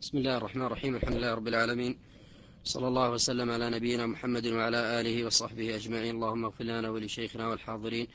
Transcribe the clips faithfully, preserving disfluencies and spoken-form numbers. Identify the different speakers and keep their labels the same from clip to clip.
Speaker 1: بسم الله الرحمن الرحيم. الحمد لله رب العالمين، صلى الله وسلم على نبينا محمد وعلى آله وصحبه أجمعين. اللهم اغفر لنا ولشيخنا والحاضرين.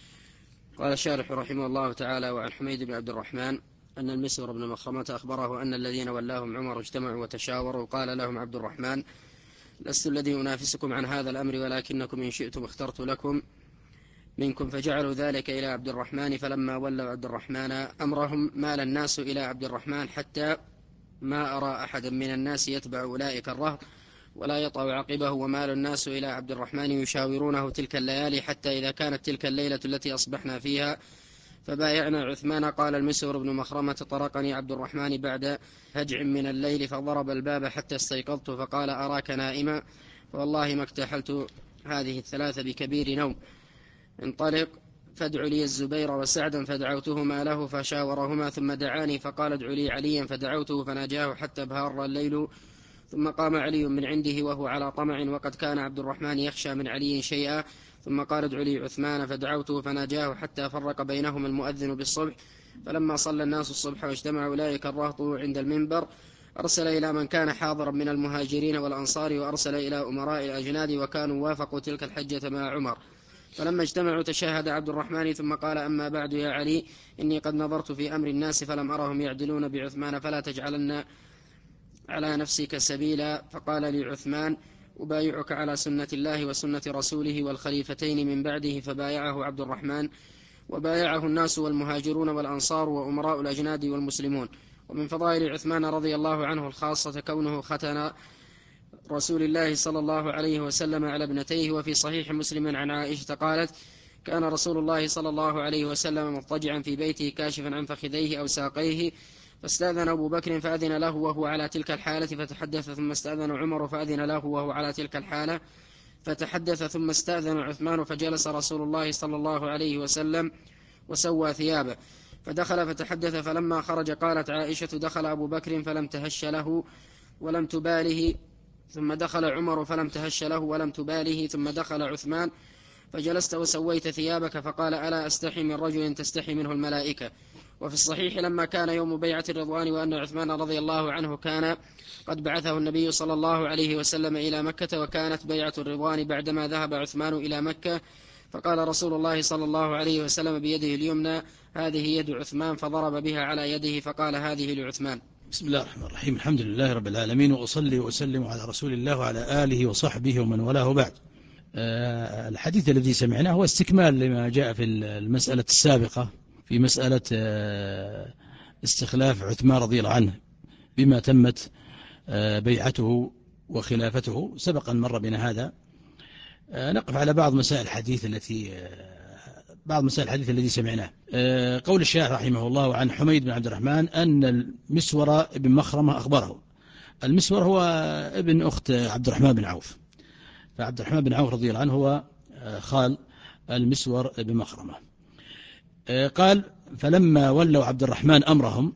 Speaker 1: قال الشارح رحمه الله تعالى: وعن حميد بن عبد الرحمن أن المسور بن مخرمة أخبره أن الذين ولاهم عمر اجتمعوا وتشاوروا. قال لهم عبد الرحمن: لست الذي أنافسكم عن هذا الأمر، ولكنكم إن شئتم اخترت لكم منكم. فجعلوا ذلك إلى عبد الرحمن. فلما ولوا عبد الرحمن أمرهم مال الناس إلى عبد الرحمن، حتى ما أرى أحدا من الناس يتبع أولئك الرهط ولا يطأ عقبه. ومال الناس إلى عبد الرحمن يشاورونه تلك الليالي، حتى إذا كانت تلك الليلة التي أصبحنا فيها فبايعنا عثمان. قال المسور بن مخرمة: طرقني عبد الرحمن بعد هجع من الليل فضرب الباب حتى استيقظت، فقال: أراك نائما، فوالله ما اكتحلت هذه الثلاث بكبير نوم. انطلق فادع لي الزبير وسعدا. فدعوتهما له فشاورهما، ثم دعاني فقال: ادع لي عليا. فدعوته فناجاه حتى بهار الليل، ثم قام علي من عنده وهو على طمع، وقد كان عبد الرحمن يخشى من علي شيئا. ثم قال: ادع لي عثمان. فدعوته فناجاه حتى فرق بينهما المؤذن بالصبح. فلما صلى الناس الصبح واجتمع أولئك الرهط عند المنبر، أرسل إلى من كان حاضرا من المهاجرين والأنصار، وأرسل إلى أمراء الأجناد، وكانوا وافقوا تلك الحجة مع عمر. فلما اجتمعوا تشاهد عبد الرحمن ثم قال: أما بعد يا علي، إني قد نظرت في أمر الناس فلم أرهم يعدلون بعثمان، فلا تجعلن على نفسك سبيلا. فقال لي عثمان: أبايعك على سنة الله وسنة رسوله والخليفتين من بعده. فبايعه عبد الرحمن، وبايعه الناس والمهاجرون والأنصار وأمراء الأجناد والمسلمون. ومن فضائل عثمان رضي الله عنه الخاصة كونه ختن رسول الله صلى الله عليه وسلم على ابنتيه. وفي صحيح مسلم عن عائشة قالت: كان رسول الله صلى الله عليه وسلم مضطجعا في بيته كاشفا عن فخذيه أو ساقيه، فاستأذن أبو بكر فأذن له وهو على تلك الحالة فتحدث، ثم استأذن عمر فأذن له وهو على تلك الحالة فتحدث، ثم استأذن عثمان فجلس رسول الله صلى الله عليه وسلم وسوى ثيابه فدخل فتحدث. فلما خرج قالت عائشة: دخل أبو بكر فلم تهش له ولم تباله، ثم دخل عمر فلم تهش له ولم تباله، ثم دخل عثمان فجلست وسويت ثيابك. فقال: ألا أستحي من رجل تستحي منه الملائكة. وفي الصحيح لما كان يوم بيعة الرضوان وأن عثمان رضي الله عنه كان قد بعثه النبي صلى الله عليه وسلم إلى مكة، وكانت بيعة الرضوان بعدما ذهب عثمان إلى مكة، فقال رسول الله صلى الله عليه وسلم بيده اليمنى: هذه يد عثمان، فضرب بها على يده فقال: هذه لعثمان.
Speaker 2: بسم الله الرحمن الرحيم. الحمد لله رب العالمين، وأصلي وأسلم على رسول الله وعلى آله وصحبه ومن والاه بعد. أه الحديث الذي سمعناه هو استكمال لما جاء في المسألة السابقة، في مسألة أه استخلاف عثمان رضي الله عنه بما تمت أه بيعته وخلافته. سبق أن مر بنا هذا. أه نقف على بعض مسائل الحديث التي أه بعض مسائل الحديث الذي سمعناه. قول الشيخ رحمه الله عن حميد بن عبد الرحمن أن المسور بن مخرمة أخبره. المسور هو ابن أخت عبد الرحمن بن عوف، فعبد الرحمن بن عوف رضي الله عنه هو خال المسور بن مخرمة. قال: فلما ولوا عبد الرحمن أمرهم،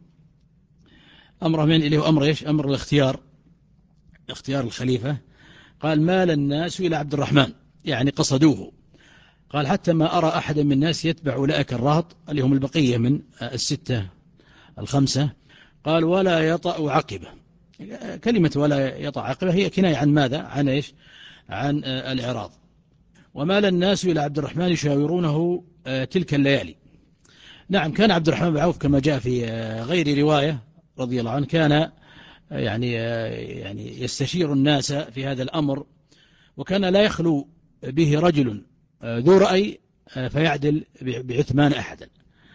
Speaker 2: أمرهم يعني إليه أمر إيش؟ أمر الاختيار، اختيار الخليفة. قال: مال الناس إلى عبد الرحمن، يعني قصدوه. قال: حتى ما أرى أحدا من الناس يتبع أولئك الرهط اللي هم البقية من الستة الخمسة. قال: ولا يطأ عقبه. كلمة ولا يطأ عقبه هي كناية عن ماذا؟ عن إيش؟ عن الإعراض. ومال الناس إلى عبد الرحمن يشاورونه تلك الليالي. نعم، كان عبد الرحمن بن عوف كما جاء في غير رواية رضي الله عنه كان يعني يعني يستشير الناس في هذا الأمر، وكان لا يخلو به رجل ذو رأي فيعدل بعثمان أحدا.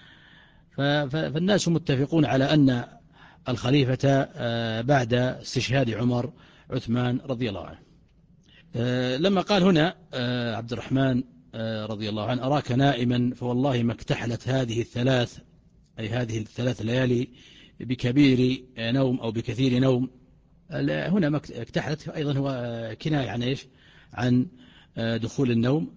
Speaker 2: فالناس متفقون على أن الخليفة بعد استشهاد عمر عثمان رضي الله عنه. لما قال هنا عبد الرحمن رضي الله عنه: أراك نائما، فوالله ما اكتحلت هذه الثلاث، أي هذه الثلاث ليالي، بكبير نوم أو بكثير نوم. هنا ما اكتحلت أيضا هو كناية عن إيش؟ عن دخول النوم.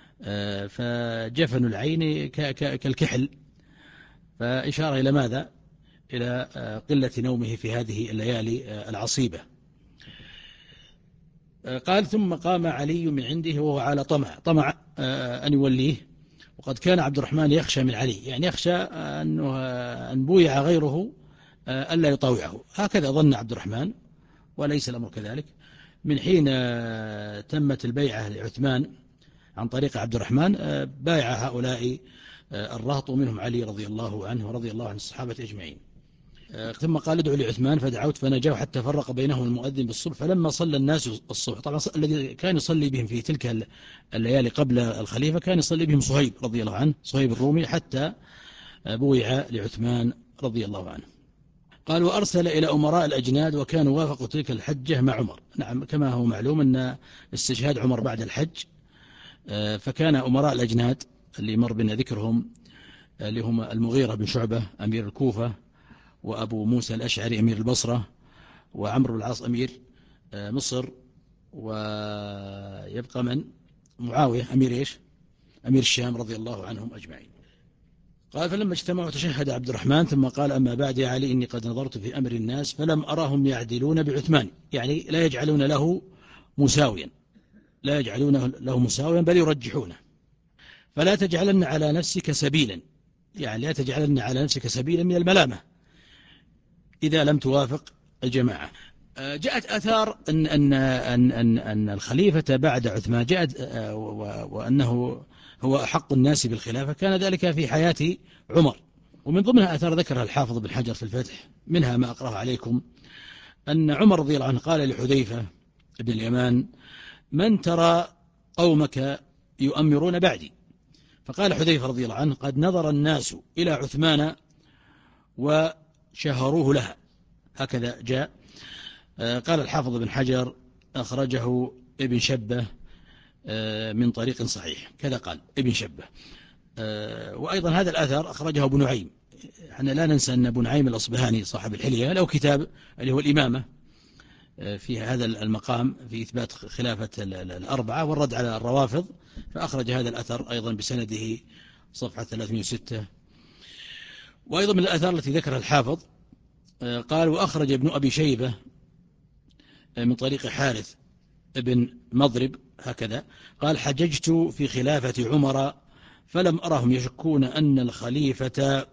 Speaker 2: فجفن العين كالكحل، فإشارة إلى ماذا؟ إلى قلة نومه في هذه الليالي العصيبة. قال: ثم قام علي من عنده وهو على طمع، طمع أن يوليه. وقد كان عبد الرحمن يخشى من علي، يعني يخشى أنه أن بويع غيره ألا يطاوعه. هكذا ظن عبد الرحمن وليس الأمر كذلك. من حين تمت البيعة لعثمان عن طريق عبد الرحمن بايع هؤلاء الرهط منهم علي رضي الله عنه ورضي الله عن الصحابة أجمعين. ثم قال ادعوا لعثمان فدعوت فنجاه حتى فرق بينهم المؤذن بالصبح. فلما صلى الناس الصبح، طبعا الذي كان يصلي بهم في تلك الليالي قبل الخليفة كان يصلي بهم صهيب رضي الله عنه، صهيب الرومي، حتى بويع لعثمان رضي الله عنه. قال وأرسل إلى أمراء الأجناد وكانوا وافقوا تلك الحجة مع عمر. نعم، كما هو معلوم أن استشهاد عمر بعد الحج، فكان أمراء الأجناد اللي مر بنا ذكرهم اللي هم المغيرة بن شعبة أمير الكوفة، وأبو موسى الأشعري أمير البصرة، وعمرو بن العاص أمير مصر، ويبقى من معاوية أمير إيش؟ أمير الشام رضي الله عنهم أجمعين. قال فلما اجتمعوا تشهد عبد الرحمن ثم قال أما بعد يا علي إني قد نظرت في أمر الناس فلم أراهم يعدلون بعثمان، يعني لا يجعلون له مساويا، لا يجعلون له مساويا بل يرجحونه. فلا تجعلن على نفسك سبيلا، يعني لا تجعلن على نفسك سبيلا من الملامة إذا لم توافق الجماعة. جاءت آثار أن, أن, أن, أن, أن الخليفة بعد عثمان جاءت وأنه هو أحق الناس بالخلافة، كان ذلك في حياة عمر. ومن ضمنها آثار ذكرها الحافظ بن حجر في الفتح، منها ما أقرأه عليكم، أن عمر رضي الله عنه قال لحذيفة بن اليمان من ترى قومك يؤمرون بعدي؟ فقال حذيفة رضي الله عنه قد نظر الناس إلى عثمان وشهروه لها. هكذا جاء. قال الحافظ بن حجر أخرجه ابن شبة من طريق صحيح، كذا قال ابن شبة. وأيضا هذا الأثر أخرجه ابن نعيم. احنا لا ننسى أن ابن نعيم الأصبهاني صاحب الحلية له كتاب اللي هو الإمامة في هذا المقام في إثبات خلافة الأربعة والرد على الروافض، فأخرج هذا الأثر أيضا بسنده صفحة ثلاثمائة وستة. وأيضا من الأثار التي ذكرها الحافظ قال وأخرج ابن أبي شيبة من طريق حارث ابن مضرب هكذا قال حججت في خلافة عمر فلم أرهم يشكون أن الخليفة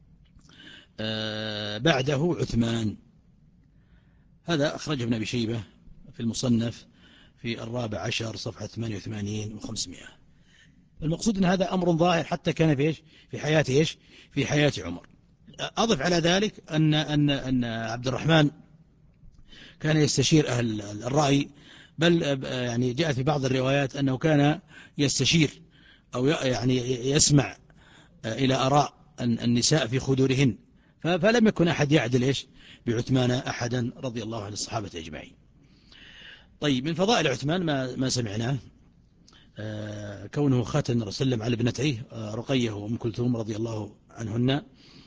Speaker 2: بعده عثمان. هذا أخرج ابن أبي شيبة في المصنف في الرابع عشر صفحة ثمانية وثمانين وخمسمائة. المقصود أن هذا أمر ظاهر حتى كان في إيش؟ في حياة إيش؟ في حياة عمر. أضف على ذلك أن أن أن عبد الرحمن كان يستشير أهل الرأي، بل يعني جاءت في بعض الروايات أنه كان يستشير أو يعني يسمع إلى آراء النساء في خدورهن، فلم يكن أحد يعدل إيش بعثمان أحدا رضي الله عن الصحابة أجمعين. طيب من فضائل عثمان ما ما سمعناه كونه ختن وسلم على ابنتيه رقية وأم كلثوم رضي الله عنهن.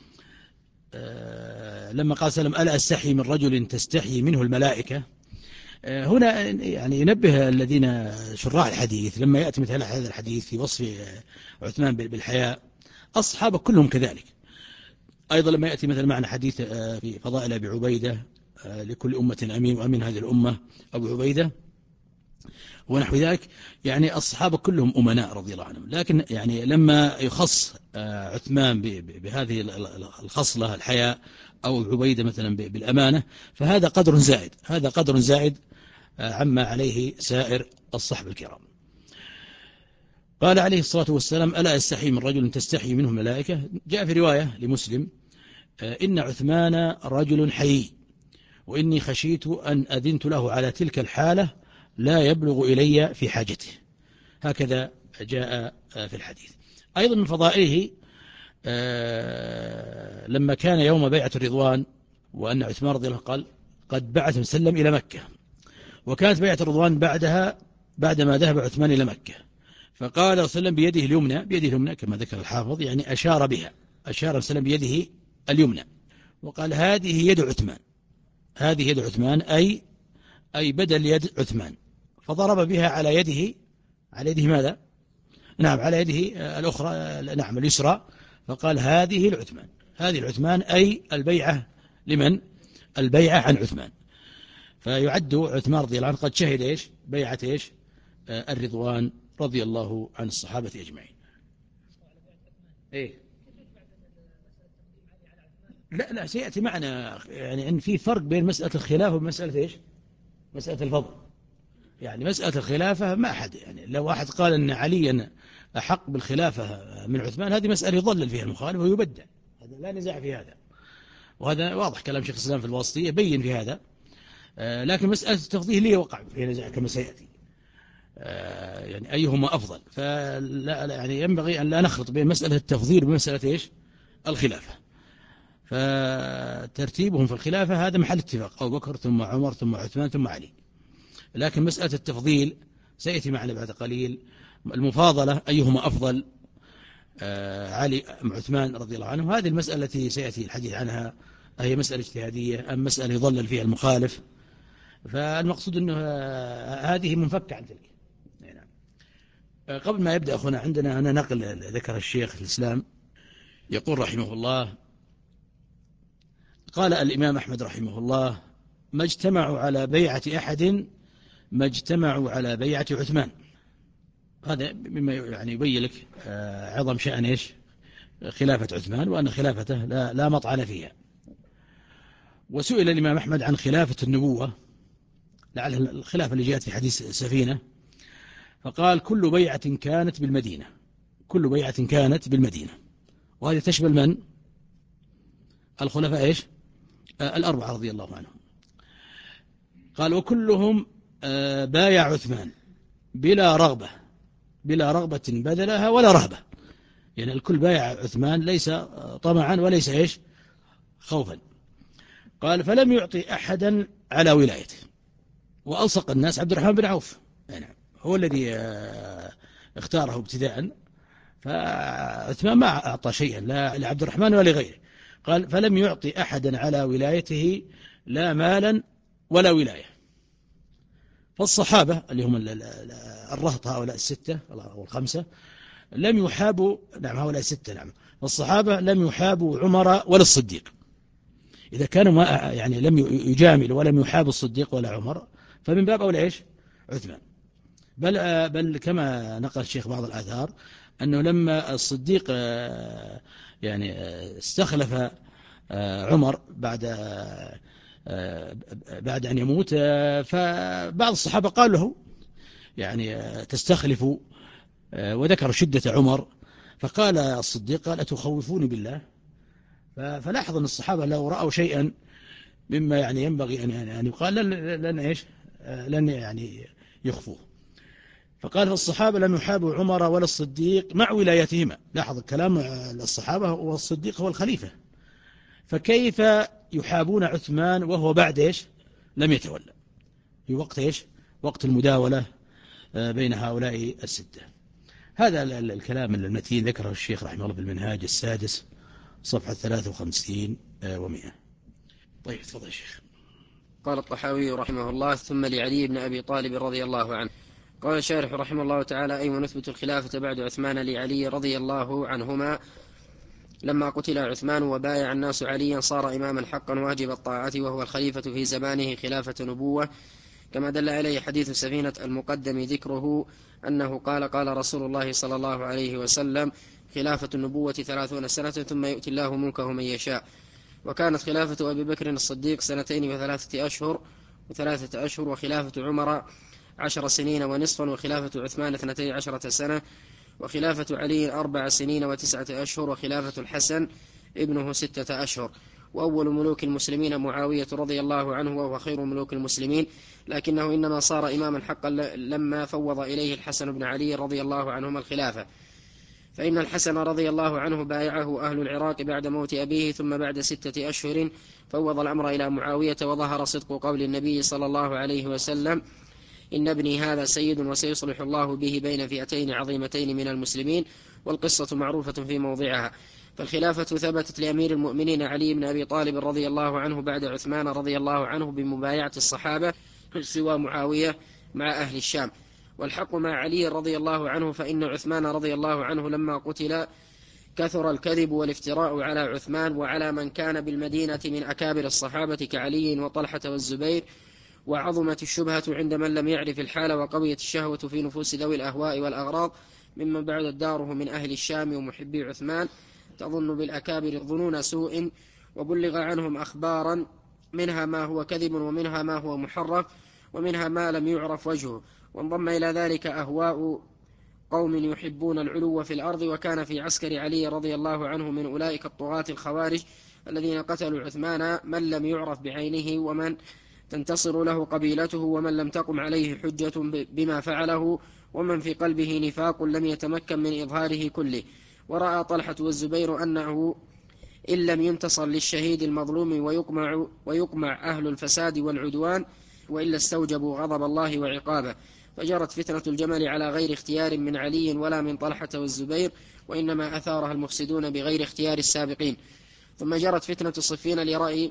Speaker 2: لما قال سلم ألا أستحي من رجل تستحي منه الملائكة، هنا يعني ينبه الذين شراح الحديث لما يأتي مثل هذا الحديث في وصف عثمان بالحياء أصحابه كلهم كذلك. أيضا لما يأتي مثل معنى حديث في فضائل أبي عبيدة لكل أمة أمين وأمين هذه الأمة أبو عبيدة ونحو ذلك، يعني الصحابة كلهم أمناء رضي الله عنهم. لكن يعني لما يخص عثمان بهذه الخصلة الحياء أو عبيدة مثلا بالأمانة فهذا قدر زائد، هذا قدر زائد عما عليه سائر الصحب الكرام. قال عليه الصلاة والسلام ألا أستحي من رجل تستحي منه الملائكة. جاء في رواية لمسلم إن عثمان رجل حيي وإني خشيت أن أذنت له على تلك الحالة لا يبلغ إلي في حاجته. هكذا جاء في الحديث. أيضا من فضائله لما كان يوم بيعة الرضوان وأن عثمان رضي الله عنه قال قد بعث وسلم إلى مكة، وكانت بيعة الرضوان بعدها بعدما ذهب عثمان إلى مكة، فقال وسلم بيده اليمنى، بيده اليمنى كما ذكر الحافظ يعني أشار بها، أشار وسلم بيده اليمنى وقال هذه يد عثمان، هذه يد عثمان أي أي بدل يد عثمان، فضرب بها على يده، على يده ماذا؟ نعم على يده الأخرى، نعم اليسرى، فقال هذه العثمان، هذه العثمان أي البيعة لمن؟ البيعة عن عثمان. فيعد عثمان رضي الله عنه قد شهد إيش؟ بيعة إيش؟ الرضوان رضي الله عن الصحابة أجمعين. إيه؟ لا لا سيأتي معنا يعني أن في فرق بين مسألة الخلافة ومسألة إيش مسألة الفضل. يعني مسألة الخلافة ما أحد يعني لو واحد قال أن عليا أحق بالخلافة من عثمان هذه مسألة يضلل فيها المخالف ويبدع، هذا لا نزاع في هذا، وهذا واضح كلام شيخ الإسلام في الواسطية بين في هذا. آه لكن مسألة التفضيل هي وقع في نزاع كما سيأتي، آه يعني أيهما أفضل، فلا يعني ينبغي أن لا نخلط بين مسألة التفضيل ومسألة إيش الخلافة. فترتيبهم في الخلافة هذا محل اتفاق، أبو بكر ثم عمر ثم عثمان ثم علي. لكن مسألة التفضيل سيأتي معنا بعد قليل، المفاضلة أيهما أفضل آه علي أم عثمان رضي الله عنه، هذه المسألة التي سيأتي الحديث عنها هي مسألة اجتهادية أم مسألة يضلل فيها المخالف. فالمقصود أنه هذه منفكة عن تلك. قبل ما يبدأ أخونا عندنا أنا نقل ذكر الشيخ الإسلام يقول رحمه الله قال الإمام أحمد رحمه الله ما اجتمعوا على بيعة أحد ما اجتمعوا على بيعة عثمان. هذا مما يعني يبين لك عظم شأن إيش خلافة عثمان، وأن خلافته لا, لا مطعن فيها. وسئل الإمام أحمد عن خلافة النبوة لعل الخلافة اللي جاءت في حديث سفينة، فقال كل بيعة كانت بالمدينة، كل بيعة كانت بالمدينة، وهذه تشمل من الخلفاء إيش آه الأربعة رضي الله عنهم. قال وكلهم آه بايع عثمان بلا رغبة، بلا رغبة بذلها ولا رهبة، يعني الكل بايع عثمان ليس طمعا وليس إيش خوفا. قال فلم يعطي أحدا على ولايته، وألصق الناس عبد الرحمن بن عوف يعني هو الذي آه اختاره ابتداء، فعثمان ما أعطى شيئا لا لعبد الرحمن ولا لغيره. قال فلم يعطي أحدا على ولايته لا مالا ولا ولاية. فالصحابة اللي هم الرهط هؤلاء الستة أو الخمسة لم يحابوا، نعم هؤلاء الستة نعم، فالصحابة لم يحابوا عمر ولا الصديق. إذا كانوا ما يعني لم يجاملوا ولم يحابوا الصديق ولا عمر فمن باب أولى إيش عثمان. بل بل كما نقل الشيخ بعض الآثار أنه لما الصديق يعني استخلف عمر بعد بعد أن يموت، فبعض الصحابة قال له يعني تستخلف، وذكر شدة عمر، فقال الصديق قال أتخوفوني بالله. فلاحظ أن الصحابة لو رأوا شيئا مما يعني ينبغي أن يقال لن, لن إيش لن يعني يخفوه. فقال الصحابة لم يحابوا عمر ولا الصديق مع ولايتهما. لاحظ الكلام الصحابة والصديق هو الخليفة، فكيف يحابون عثمان وهو بعد إيش لم يتولى في وقت إيش وقت المداولة بين هؤلاء الستة. هذا الكلام المتين ذكره الشيخ رحمه الله بالمنهاج السادس صفحة ثلاثة وخمسين ومئة. طيب تفضل الشيخ.
Speaker 1: قال الطحاوي رحمه الله ثم لعلي بن أبي طالب رضي الله عنه. قال الشارح رحمه الله تعالى أي ونثبت الخلافة بعد عثمان لعلي رضي الله عنهما لما قتل عثمان وبايع الناس عليا صار إماما حقا واجب الطاعة وهو الخليفة في زمانه خلافة نبوة، كما دل عليه حديث سفينة المقدم ذكره أنه قال قال رسول الله صلى الله عليه وسلم خلافة النبوة ثلاثون سنة ثم يؤتي الله ملكه من يشاء. وكانت خلافة أبي بكر الصديق سنتين وثلاثة أشهر وثلاثة أشهر وخلافة عمر عشر سنين ونصفا وخلافة عثمان اثنتي عشرة سنة وخلافة علي أربع سنين وتسعة أشهر وخلافة الحسن ابنه ستة أشهر. وأول ملوك المسلمين معاوية رضي الله عنه وهو خير ملوك المسلمين، لكنه إنما صار إماما حقا لما فوض إليه الحسن بن علي رضي الله عنهما الخلافة، فإن الحسن رضي الله عنه بايعه أهل العراق بعد موت أبيه، ثم بعد ستة أشهر فوض الأمر إلى معاوية، وظهر صدق قول النبي صلى الله عليه وسلم إن ابني هذا سيد وسيصلح الله به بين فئتين عظيمتين من المسلمين، والقصة معروفة في موضعها. فالخلافة ثبتت لأمير المؤمنين علي بن أبي طالب رضي الله عنه بعد عثمان رضي الله عنه بمبايعة الصحابة سوى معاوية مع أهل الشام. والحق مع علي رضي الله عنه، فإن عثمان رضي الله عنه لما قتل كثر الكذب والافتراء على عثمان وعلى من كان بالمدينة من أكابر الصحابة كعلي وطلحة والزبير، وعظمت الشبهة عند من لم يعرف الحال، وقويت الشهوة في نفوس ذوي الأهواء والأغراض ممن بعد داره من أهل الشام ومحبي عثمان تظن بالأكابر ظنون سوء وبلغ عنهم أخبارا منها ما هو كذب ومنها ما هو محرف ومنها ما لم يعرف وجهه. وانضم إلى ذلك أهواء قوم يحبون العلو في الأرض، وكان في عسكر علي رضي الله عنه من أولئك الطغاة الخوارج الذين قتلوا عثمان من لم يعرف بعينه ومن تنتصر له قبيلته ومن لم تقم عليه حجة بما فعله ومن في قلبه نفاق لم يتمكن من إظهاره كله. ورأى طلحة والزبير أنه إن لم ينتصر للشهيد المظلوم ويقمع, ويقمع أهل الفساد والعدوان وإلا استوجبوا غضب الله وعقابه. فجرت فتنة الجمل على غير اختيار من علي ولا من طلحة والزبير، وإنما أثارها المفسدون بغير اختيار السابقين. ثم جرت فتنة صفين لرأي،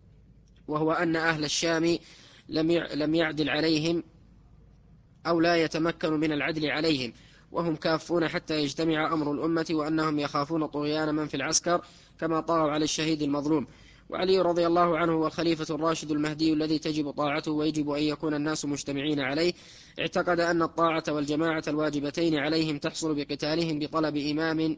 Speaker 1: وهو أن أهل الشام لم يعدل عليهم أو لا يتمكن من العدل عليهم، وهم كافون حتى يجتمع أمر الأمة، وأنهم يخافون طغيان من في العسكر كما طغوا على الشهيد المظلوم. وعلي رضي الله عنه هو الخليفة الراشد المهدي الذي تجب طاعته ويجب أن يكون الناس مجتمعين عليه. اعتقد أن الطاعة والجماعة الواجبتين عليهم تحصل بقتالهم بطلب إمام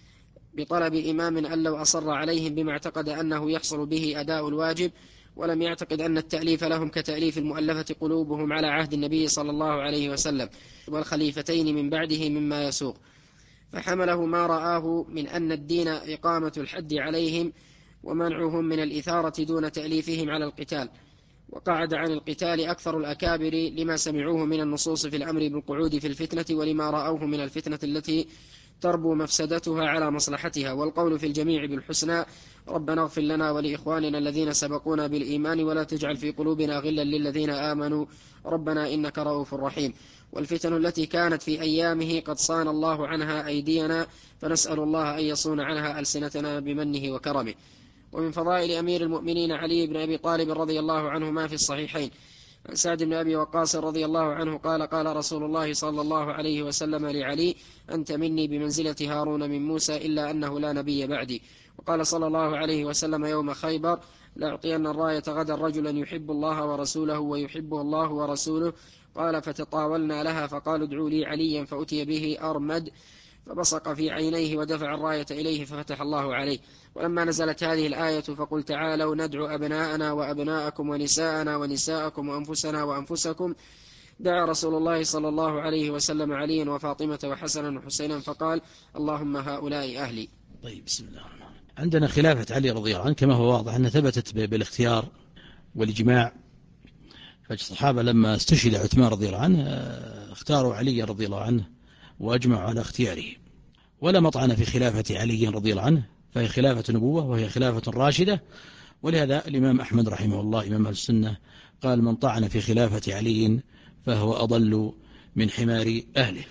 Speaker 1: بطلب إمام أن لو أصر عليهم بما اعتقد أنه يحصل به أداء الواجب، ولم يعتقد أن التأليف لهم كتأليف المؤلفة قلوبهم على عهد النبي صلى الله عليه وسلم والخليفتين من بعده مما يسوق. فحمله ما رآه من أن الدين إقامة الحد عليهم ومنعهم من الإثارة دون تأليفهم على القتال. وقعد عن القتال أكثر الأكابر لما سمعوه من النصوص في الأمر بالقعود في الفتنة ولما رأوه من الفتنة التي تربو مفسدتها على مصلحتها، والقول في الجميع بالحسنى: ربنا اغفر لنا ولإخواننا الذين سبقونا بالإيمان ولا تجعل في قلوبنا غلا للذين آمنوا ربنا إنك رؤوف رحيم. والفتن التي كانت في أيامه قد صان الله عنها أيدينا، فنسأل الله أن يصون عنها ألسنتنا بمنه وكرمه. ومن فضائل أمير المؤمنين علي بن أبي طالب رضي الله عنه ما في الصحيحين عن سعد بن أبي وقاص رضي الله عنه قال: قال رسول الله صلى الله عليه وسلم لعلي: أنت مني بمنزلة هارون من موسى إلا أنه لا نبي بعدي. وقال صلى الله عليه وسلم يوم خيبر: لأعطين الراية غدا رجلا يحب الله ورسوله ويحبه الله ورسوله. قال: فتطاولنا لها فقالوا: ادعوا لي عليا، فأتي به أرمد فبصق في عينيه ودفع الراية إليه ففتح الله عليه. ولما نزلت هذه الآية: فقل تعالوا ندعو أبناءنا وأبناءكم ونساءنا ونساءكم وأنفسنا وأنفسكم، دعا رسول الله صلى الله عليه وسلم عليا وفاطمة وحسنا وحسينا فقال: اللهم هؤلاء أهلي.
Speaker 2: طيب، بسم الله الرحمن الرحيم. عندنا خلافة علي رضي الله عنه كما هو واضح أنها ثبتت بالاختيار والإجماع. فالصحابة لما استشهد عثمان رضي الله عنه اختاروا علي رضي الله عنه وأجمعوا على اختياره، ولا مطعن في خلافة علي رضي الله عنه، فهي خلافة نبوة وهي خلافة راشدة. ولهذا الإمام أحمد رحمه الله إمام السنة قال: من طعن في خلافة علي فهو أضل من حمار أهله.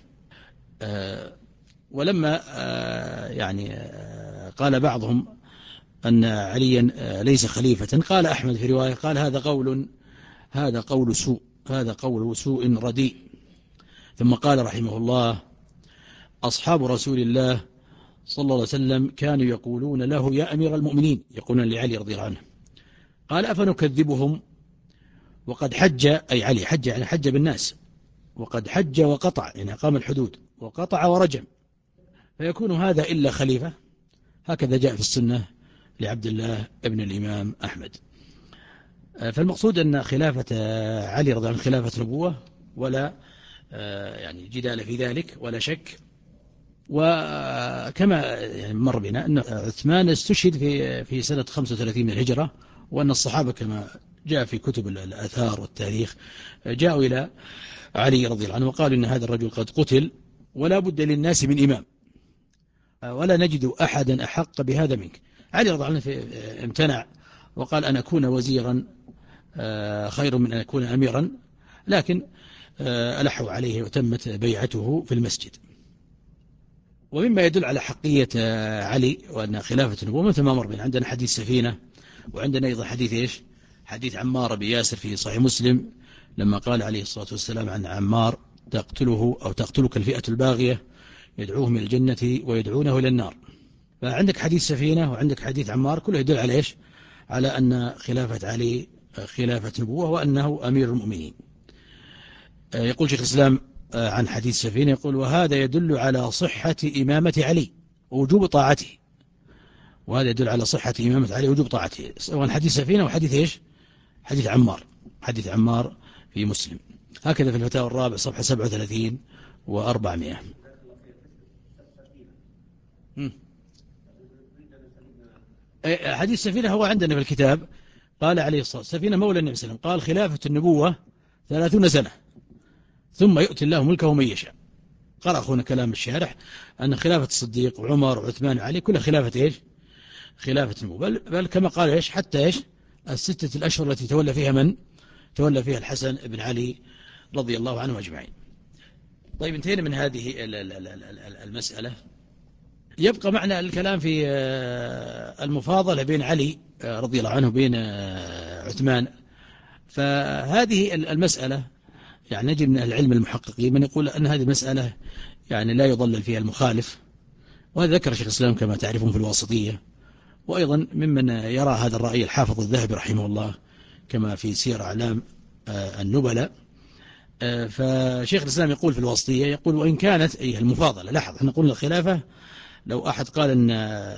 Speaker 2: آه ولما آه يعني آه قال بعضهم أن عليا آه ليس خليفة، قال أحمد في رواية قال: هذا قول هذا قول سوء هذا قول سوء رديء. ثم قال رحمه الله: أصحاب رسول الله صلى الله عليه وسلم كانوا يقولون له يا أمير المؤمنين، يقولون لعلي رضي الله عنه. قال: أفنكذبهم وقد حج، أي علي حج يعني حج بالناس، وقد حج وقطع يعني قام الحدود وقطع ورجم، فيكون هذا إلا خليفة؟ هكذا جاء في السنة لعبد الله ابن الإمام أحمد. فالمقصود أن خلافة علي رضي الله عنه خلافة نبوة، ولا يعني جدال في ذلك ولا شك. وكما يعني مر بنا أن عثمان استشهد في في سنة خمسة وثلاثين من الهجرة، وأن الصحابة كما جاء في كتب الآثار والتاريخ جاءوا إلى علي رضي الله عنه وقالوا إن هذا الرجل قد قتل ولا بد للناس من إمام، ولا نجد أحدا أحق بهذا منك. علي رضي الله عنه امتنع وقال: أن أكون وزيرا خير من أن أكون أميرا، لكن ألحوا عليه وتمت بيعته في المسجد. ومما يدل على حقية علي وأن خلافة النبوة مثل ما مر بنا، عندنا حديث سفينة، وعندنا أيضا حديث إيش؟ حديث عمار بن ياسر في صحيح مسلم لما قال عليه الصلاة والسلام عن عمار: تقتله أو تقتلك الفئة الباغية يدعوهم إلى الجنة ويدعونه إلى النار. فعندك حديث سفينة وعندك حديث عمار، كله يدل على إيش؟ على أن خلافة علي خلافة نبوة وأنه أمير المؤمنين. يقول شيخ الإسلام عن حديث سفينة، يقول: وهذا يدل على صحة إمامة علي ووجوب طاعته، وهذا يدل على صحة إمامة علي وجوب طاعته، سواء حديث سفينة أو حديث إيش؟ حديث عمار، حديث عمار في مسلم. هكذا في الفتاوى الرابع صفحة سبعة وثلاثين وأربعمائة. حديث سفينة هو عندنا في الكتاب، قال عليه الصلاة والسلام سفينة مولى النبي صلى الله عليه وسلم، قال خلافة النبوة ثلاثون سنة ثم يؤتي الله ملكه من يشاء. قرأ أخونا كلام الشارح أن خلافة الصديق وعمر وعثمان وعلي كلها خلافة إيش؟ خلافة النبوة، بل, بل كما قال إيش حتى إيش الستة الأشهر التي تولى فيها من؟ تولى فيها الحسن بن علي رضي الله عنه أجمعين. طيب انتهينا من هذه المسألة. يبقى معنا الكلام في المفاضلة بين علي رضي الله عنه وبين عثمان. فهذه المسألة يعني نجد من العلم المحققين من يقول أن هذه المسألة يعني لا يضلل فيها المخالف، وهذا ذكر شيخ الإسلام كما تعرفون في الواسطية، وأيضا ممن يرى هذا الرأي الحافظ الذهبي رحمه الله كما في سير أعلام النبلاء. فشيخ الإسلام يقول في الواسطية، يقول وإن كانت أي المفاضلة، لاحظ احنا قلنا الخلافة لو أحد قال أن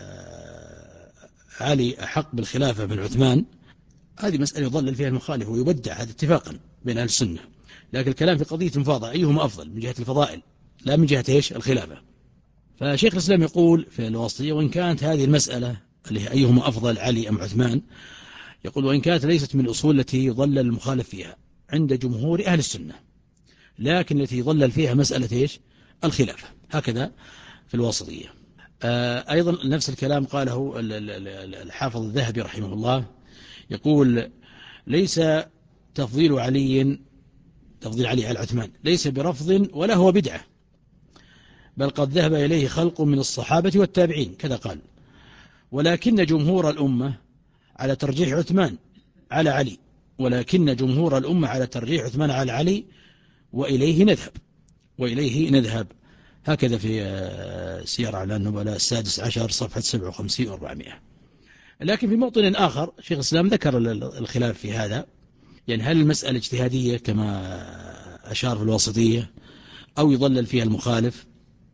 Speaker 2: علي أحق بالخلافة من عثمان، هذه مسألة يضلل فيها المخالف ويبدع، هذا اتفاقا بين أهل السنة. لكن الكلام في قضية المفاضلة أيهما أفضل من جهة الفضائل لا من جهة إيش الخلافة. فشيخ الإسلام يقول في الواسطية وإن كانت هذه المسألة اللي هي أيهما أفضل علي أم عثمان، يقول وإن كانت ليست من الأصول التي يضلل المخالف فيها عند جمهور أهل السنة، لكن التي يضلل فيها مسألة إيش الخلافة. هكذا في الواسطية. أيضا نفس الكلام قاله الحافظ الذهبي رحمه الله، يقول ليس تفضيل علي تفضيل علي على عثمان ليس برفض ولا هو بدعة، بل قد ذهب إليه خلق من الصحابة والتابعين كذا قال، ولكن جمهور الأمة على ترجيح عثمان على علي ولكن جمهور الأمة على ترجيح عثمان على علي وإليه نذهب وإليه نذهب هكذا في سير أعلام النبلاء السادس عشر صفحة سبعة وخمسين وأربعمائة. لكن في موطن آخر شيخ الإسلام ذكر الخلاف في هذا، يعني هل المسألة اجتهادية كما أشار في الواسطية أو يضلل فيها المخالف؟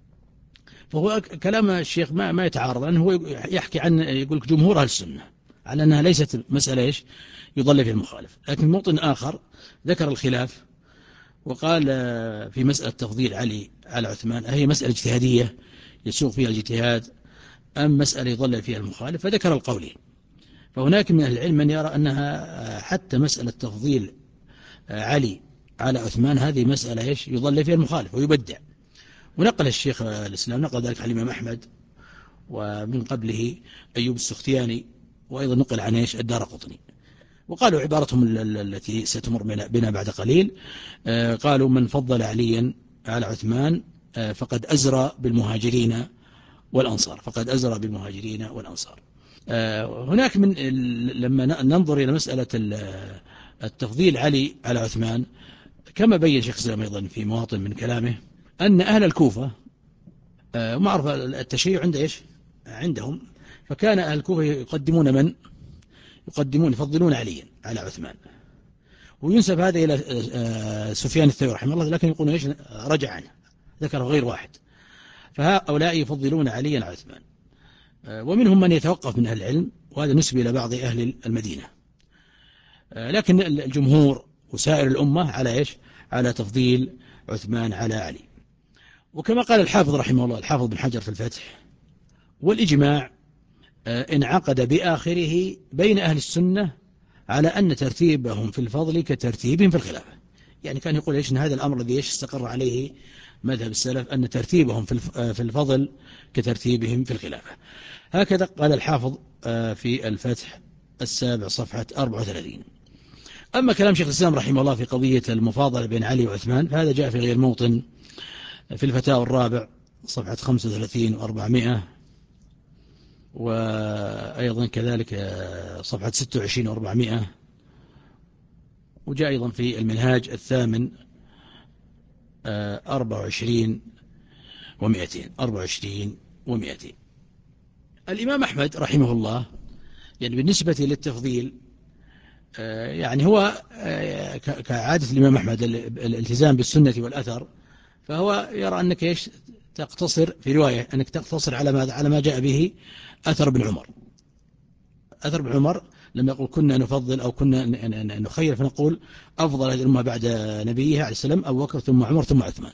Speaker 2: فهو كلام الشيخ ما ما يتعارض، لأنه هو يحكي عن يقول جمهور أهل السنة على أنها ليست مسألة إيش يضلل فيها المخالف. لكن في موطن آخر ذكر الخلاف وقال في مسألة تفضيل علي على عثمان هي مسألة اجتهادية يسوق فيها الاجتهاد أم مسألة يضلل فيها المخالف، فذكر القولين. فهناك من أهل العلم من يرى أنها حتى مسألة تفضيل علي على عثمان هذه مسألة إيش يضلل فيها المخالف ويبدع. ونقل الشيخ الإسلام نقل ذلك عن الإمام أحمد ومن قبله أيوب السختياني، وأيضا نقل عن إيش الدارقطني. وقالوا عبارتهم التي ستمر بنا بعد قليل، قالوا من فضل عليا على عثمان فقد أزرى بالمهاجرين والأنصار فقد أزرى بالمهاجرين والأنصار. هناك من لما ننظر إلى مسألة التفضيل علي على عثمان كما بين شيخ الإسلام أيضا في مواطن من كلامه أن أهل الكوفة معرف التشيع عند إيش عندهم، فكان أهل الكوفة يقدمون من يقدمون يفضلون عليا على عثمان، وينسب هذا إلى سفيان الثوري رحمه الله، لكن يقولون إيش رجع عنه ذكره غير واحد. فهؤلاء يفضلون عليا على عثمان، ومنهم من يتوقف من أهل العلم، وهذا نسبة إلى بعض أهل المدينة، لكن الجمهور وسائر الأمة على إيش على تفضيل عثمان على علي. وكما قال الحافظ رحمه الله الحافظ بن حجر في الفتح، والإجماع انعقد بآخره بين أهل السنة على أن ترتيبهم في الفضل كترتيبهم في الخلافة. يعني كان يقول إيش أن هذا الأمر الذي إيش استقر عليه مذهب السلف أن ترتيبهم في الفضل كترتيبهم في الخلافة. هكذا قال الحافظ في الفتح السابع صفحة أربعة وثلاثين. أما كلام شيخ الإسلام رحمه الله في قضية المفاضلة بين علي وعثمان فهذا جاء في غير موطن في الفتاوى الرابع صفحة خمسة وثلاثين وأربعمائة، وأيضا كذلك صفحة ستة وعشرين وأربعمائة، وجاء أيضا في المنهاج الثامن أربعة وعشرين ومئتين أربعة وعشرين ومئتين. الإمام أحمد رحمه الله يعني بالنسبة للتفضيل يعني هو كعادة الإمام أحمد الالتزام بالسنة والأثر، فهو يرى أنك إيش تقتصر في رواية أنك تقتصر على ما على ما جاء به أثر ابن عمر، أثر ابن عمر لما يقول كنا نفضل أو كنا نخير، فنقول أفضل هذه الأمة بعد نبيها عليه السلام أبو بكر ثم عمر ثم عثمان.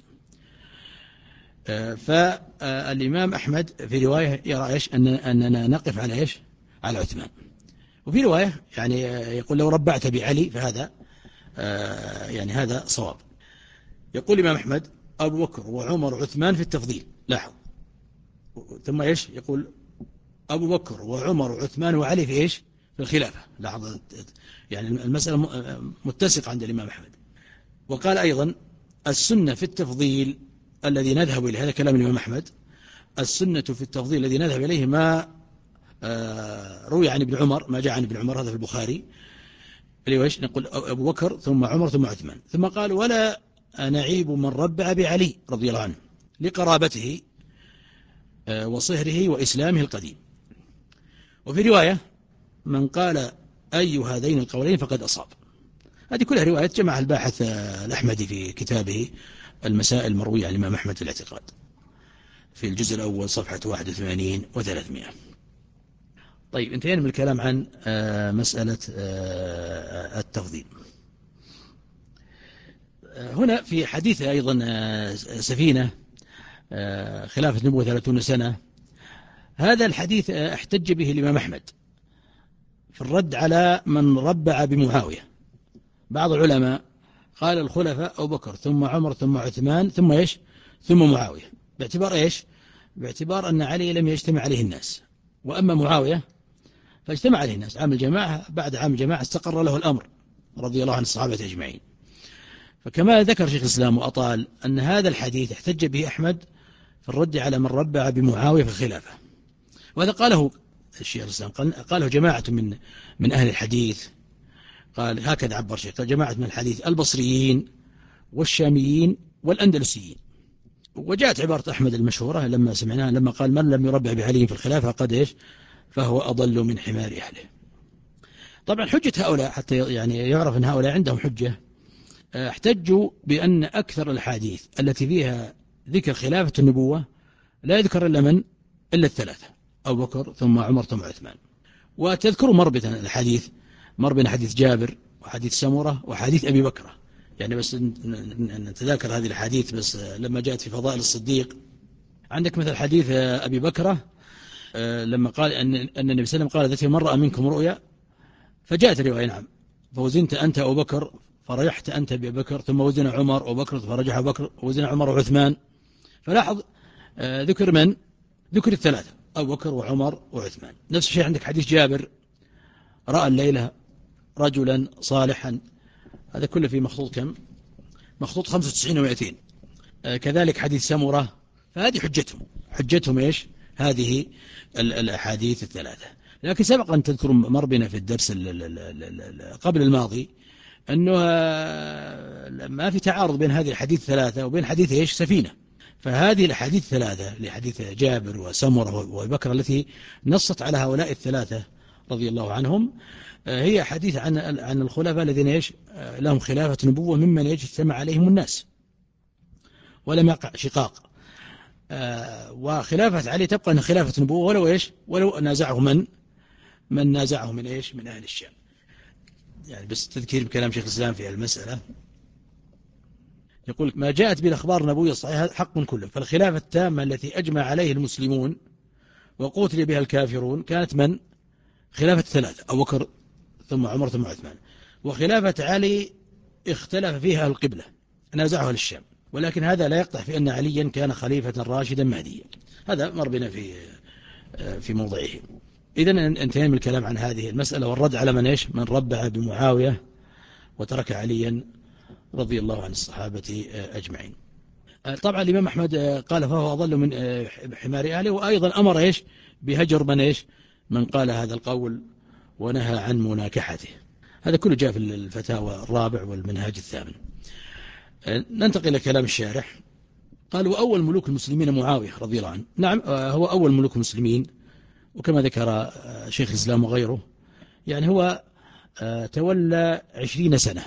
Speaker 2: فالإمام أحمد في رواية يرى إيش أن أننا نقف على إيش على عثمان، وفي رواية يعني يقول لو ربعت بعلي فهذا يعني هذا صواب. يقول الإمام أحمد أبو بكر وعمر وعثمان في التفضيل، لاحظ، ثم إيش يقول أبو بكر وعمر وعثمان وعلي في إيش في الخلافة. لاحظ يعني المسألة متسقة عند الإمام أحمد. وقال أيضا السنة في التفضيل الذي نذهب إليه، هذا كلام الإمام أحمد، السنة في التفضيل الذي نذهب إليه ما روي عن ابن عمر، ما جاء عن ابن عمر، هذا في البخاري، اللي هو إيش نقول أبو بكر ثم عمر ثم عثمان. ثم قال ولا نعيب من ربع بعلي رضي الله عنه لقرابته وصهره وإسلامه القديم. وفي رواية من قال أي هذين القولين فقد أصاب. هذه كلها روايات جمعها الباحث الأحمدي في كتابه المسائل المروية عن الإمام أحمد في الاعتقاد في الجزء الأول صفحة واحد وثمانين وثلاثمائة. طيب انتهينا من الكلام عن مسألة التفضيل. هنا في حديث أيضا سفينة خلافة نبوة ثلاثون سنة، هذا الحديث احتج به الإمام أحمد في الرد على من ربع بمعاوية. بعض العلماء قال الخلفاء أبو بكر ثم عمر ثم عثمان ثم إيش ثم معاوية، باعتبار إيش باعتبار أن علي لم يجتمع عليه الناس، وأما معاوية فاجتمع عليه الناس عام الجماعة، بعد عام الجماعة استقر له الأمر رضي الله عن الصحابة أجمعين. فكما ذكر شيخ الإسلام وأطال أن هذا الحديث احتج به أحمد في الرد على من ربع بمعاوية في الخلافة، وهذا قاله الشيخ الإسلام، قاله جماعة من من أهل الحديث، قال هكذا عبر شيخ، قال جماعة من الحديث البصريين والشاميين والأندلسيين. وجاءت عبارة أحمد المشهورة لما سمعناها لما قال من لم يربع بعلي في الخلافة قد إيش فهو أضل من حمار أهله. طبعا حجة هؤلاء حتى يعني يعرف أن هؤلاء عندهم حجة، احتجوا بأن أكثر الحديث التي فيها ذكر خلافة النبوة لا يذكر إلا من إلا الثلاثة أبو بكر ثم عمر ثم عثمان. وتذكروا مربطا الحديث، مر بين حديث جابر وحديث سمرة وحديث أبي بكر، يعني بس نتذاكر هذه الحديث بس لما جاءت في فضائل الصديق. عندك مثل حديث أبي بكر لما قال أن النبي صلى الله عليه وسلم قال ذات من رأى منكم رؤيا، فجاءت الرواية نعم فوزنت أنت أبو بكر فرجحت أنت أبي بكر، ثم وزن عمر أبو بكر فرجح أبو بكر، وزن عمر وعثمان. فلاحظ ذكر من ذكر الثلاثة أبو بكر وعمر وعثمان. نفس الشيء عندك حديث جابر رأى الليلة رجلا صالحا، هذا كله في مخطوط كم مخطوط خمسة وتسعين ومئتين. كذلك حديث سمرة. فهذه حجتهم حجتهم إيش هذه الأحاديث الثلاثة. لكن سبق أن تذكر مر بنا في الدرس قبل الماضي أنه ما في تعارض بين هذه الحديث الثلاثة وبين حديث إيش سفينة. فهذه الحديث الثلاثة لحديث جابر وسمرة وبكر التي نصت على هؤلاء الثلاثة رضي الله عنهم هي حديث عن عن الخلفاء الذين إيش لهم خلافة نبوة ممن يجتمع عليهم الناس ولم يقع شقاق. وخلافة علي تبقى أن خلافة نبوة ولو إيش ولو نازعه من من نازعه من إيش من أهل الشام. يعني بس تذكير بكلام شيخ الإسلام في المسألة، يقول ما جاءت بالأخبار النبوية الصحيحة حق كله، فالخلافة التامة التي أجمع عليه المسلمون وقتل بها الكافرون كانت من خلافة ثلاثة أبو بكر ثم عمر ثم عثمان. وخلافة علي اختلف فيها القبلة نازعها للشام، ولكن هذا لا يقطع في أن عليا كان خليفة راشدا مهديا. هذا مر بنا في في موضعه. إذن انتهينا من الكلام عن هذه المسألة والرد على من إيش من ربع بمعاوية وترك عليا رضي الله عن الصحابة أجمعين. طبعا الإمام أحمد قال فهو أضل من حمار أهله، وأيضا أمر إيش بهجر من إيش من قال هذا القول ونهى عن مناكحته. هذا كله جاء في الفتاوى الرابع والمنهاج الثامن. ننتقل إلى كلام الشارح. قال وأول ملوك المسلمين معاوية رضي الله عنه. نعم هو أول ملوك المسلمين، وكما ذكر شيخ الإسلام وغيره يعني هو تولى عشرين سنة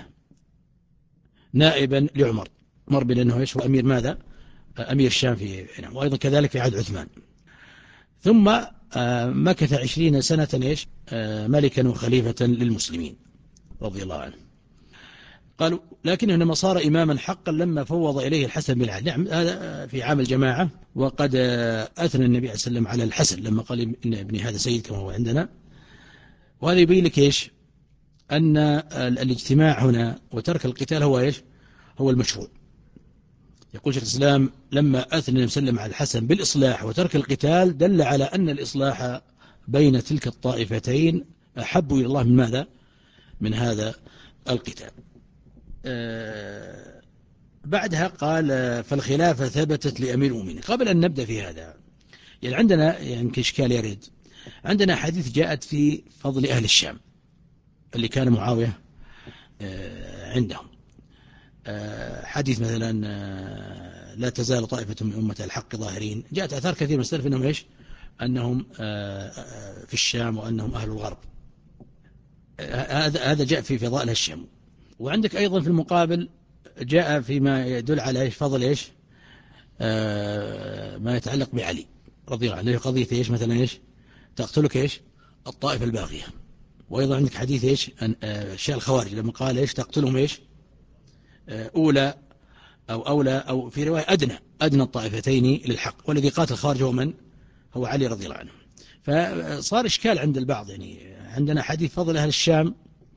Speaker 2: نائبا لعمر، مر بأنه إيش هو أمير ماذا أمير الشام في نعم، وأيضا كذلك في عهد عثمان. ثم مكث عشرين سنة إيش ملكا وخليفة للمسلمين رضي الله عنه. قالوا لكنه إنما صار إماما حقا لما فوض إليه الحسن بن علي. نعم هذا في عام الجماعة، وقد أثنى النبي عليه السلام على الحسن لما قال إن ابني هذا سيد كما هو عندنا. وهذا يبين لك إيش أن الاجتماع هنا وترك القتال هو إيش هو المشروع. يقول شيخ الإسلام لما أثنى النبي صلى الله عليه وسلم على الحسن بالإصلاح وترك القتال دل على أن الإصلاح بين تلك الطائفتين أحب إلى الله من ماذا؟ من هذا القتال. أه بعدها قال فالخلافة ثبتت لأمير المؤمنين. قبل أن نبدأ في هذا يعني عندنا يعني كإشكال يريد، عندنا حديث جاءت في فضل أهل الشام اللي كان معاوية أه عندهم. حديث مثلا لا تزال طائفة من أمة الحق ظاهرين، جاءت آثار كثير من السلف أنهم إيش أنهم في الشام وأنهم أهل الغرب. هذا جاء في فضائل الشام. وعندك أيضا في المقابل جاء فيما يدل على إيش فضل إيش ما يتعلق بعلي رضي الله عنه، قضية إيش مثلا إيش تقتلك إيش الطائفة الباغية. وأيضا عندك حديث إيش شاء الخوارج لما قال إيش تقتلهم إيش أولى أو أولى أو في رواية أدنى أدنى الطائفتين للحق، والذي قاتل الخارج هو من؟ هو علي رضي الله عنه. فصار إشكال عند البعض، يعني عندنا حديث فضل أهل الشام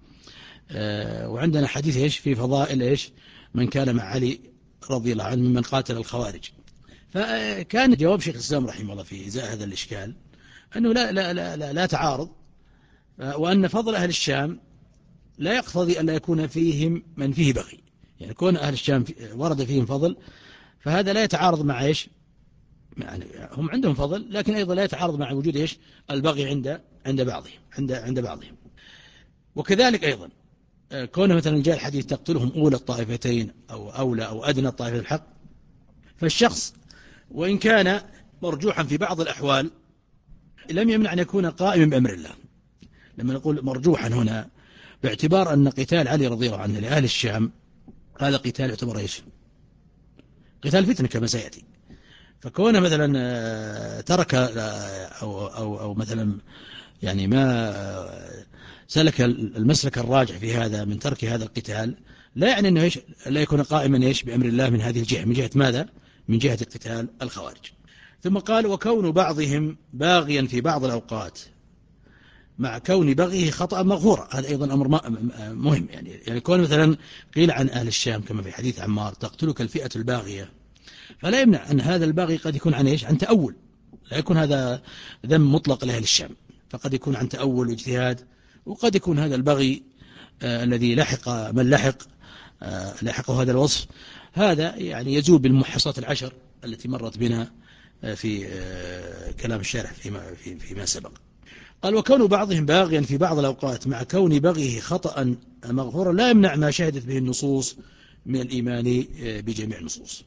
Speaker 2: وعندنا حديث إيش في فضائل إيش من كان مع علي رضي الله عنه ممن قاتل الخوارج. فكان جواب شيخ الإسلام رحمه الله في إزاء هذا الإشكال أنه لا لا لا لا, لا تعارض، وأن فضل أهل الشام لا يقتضي أن لا يكون فيهم من فيه بغي. يعني كون أهل الشام ورد فيهم فضل فهذا لا يتعارض مع إيش يعني هم عندهم فضل، لكن أيضا لا يتعارض مع وجود إيش البغي عند عند بعضهم عند عند بعضهم. وكذلك أيضا كون مثلا جاء الحديث تقتلهم أولى الطائفتين أو أولى أو أدنى الطائفة الحق، فالشخص وإن كان مرجوحا في بعض الأحوال لم يمنع أن يكون قائما بأمر الله. لما نقول مرجوحا هنا باعتبار أن قتال علي رضي الله عنه لأهل الشام هذا قتال يعتبر إيش قتال فتنة كما سيأتي. فكونه مثلا ترك أو, أو, أو مثلا يعني ما سلك المسلك الراجع في هذا من ترك هذا القتال لا يعني أنه إيش لا يكون قائما إيش بأمر الله من هذه الجهة، من جهة ماذا؟ من جهة قتال الخوارج. ثم قال وكون بعضهم باغيا في بعض الأوقات مع كون بغيه خطأ مغفورا. هذا أيضا أمر مهم. يعني يعني كون مثلا قيل عن أهل الشام كما في حديث عمار تقتلك الفئة الباغية، فلا يمنع أن هذا الباغي قد يكون عن إيش عن تأول، لا يكون هذا ذم مطلق لأهل الشام، فقد يكون عن تأول واجتهاد، وقد يكون هذا البغي آه الذي لحق من لحق آه لحقه هذا الوصف هذا يعني يزول بالمحصات العشر التي مرت بنا آه في آه كلام الشارح فيما, في فيما سبق. قال وكون بعضهم باغيا في بعض الأوقات مع كون بغيه خطأ مغفورا لا يمنع ما شهدت به النصوص من الإيمان بجميع النصوص.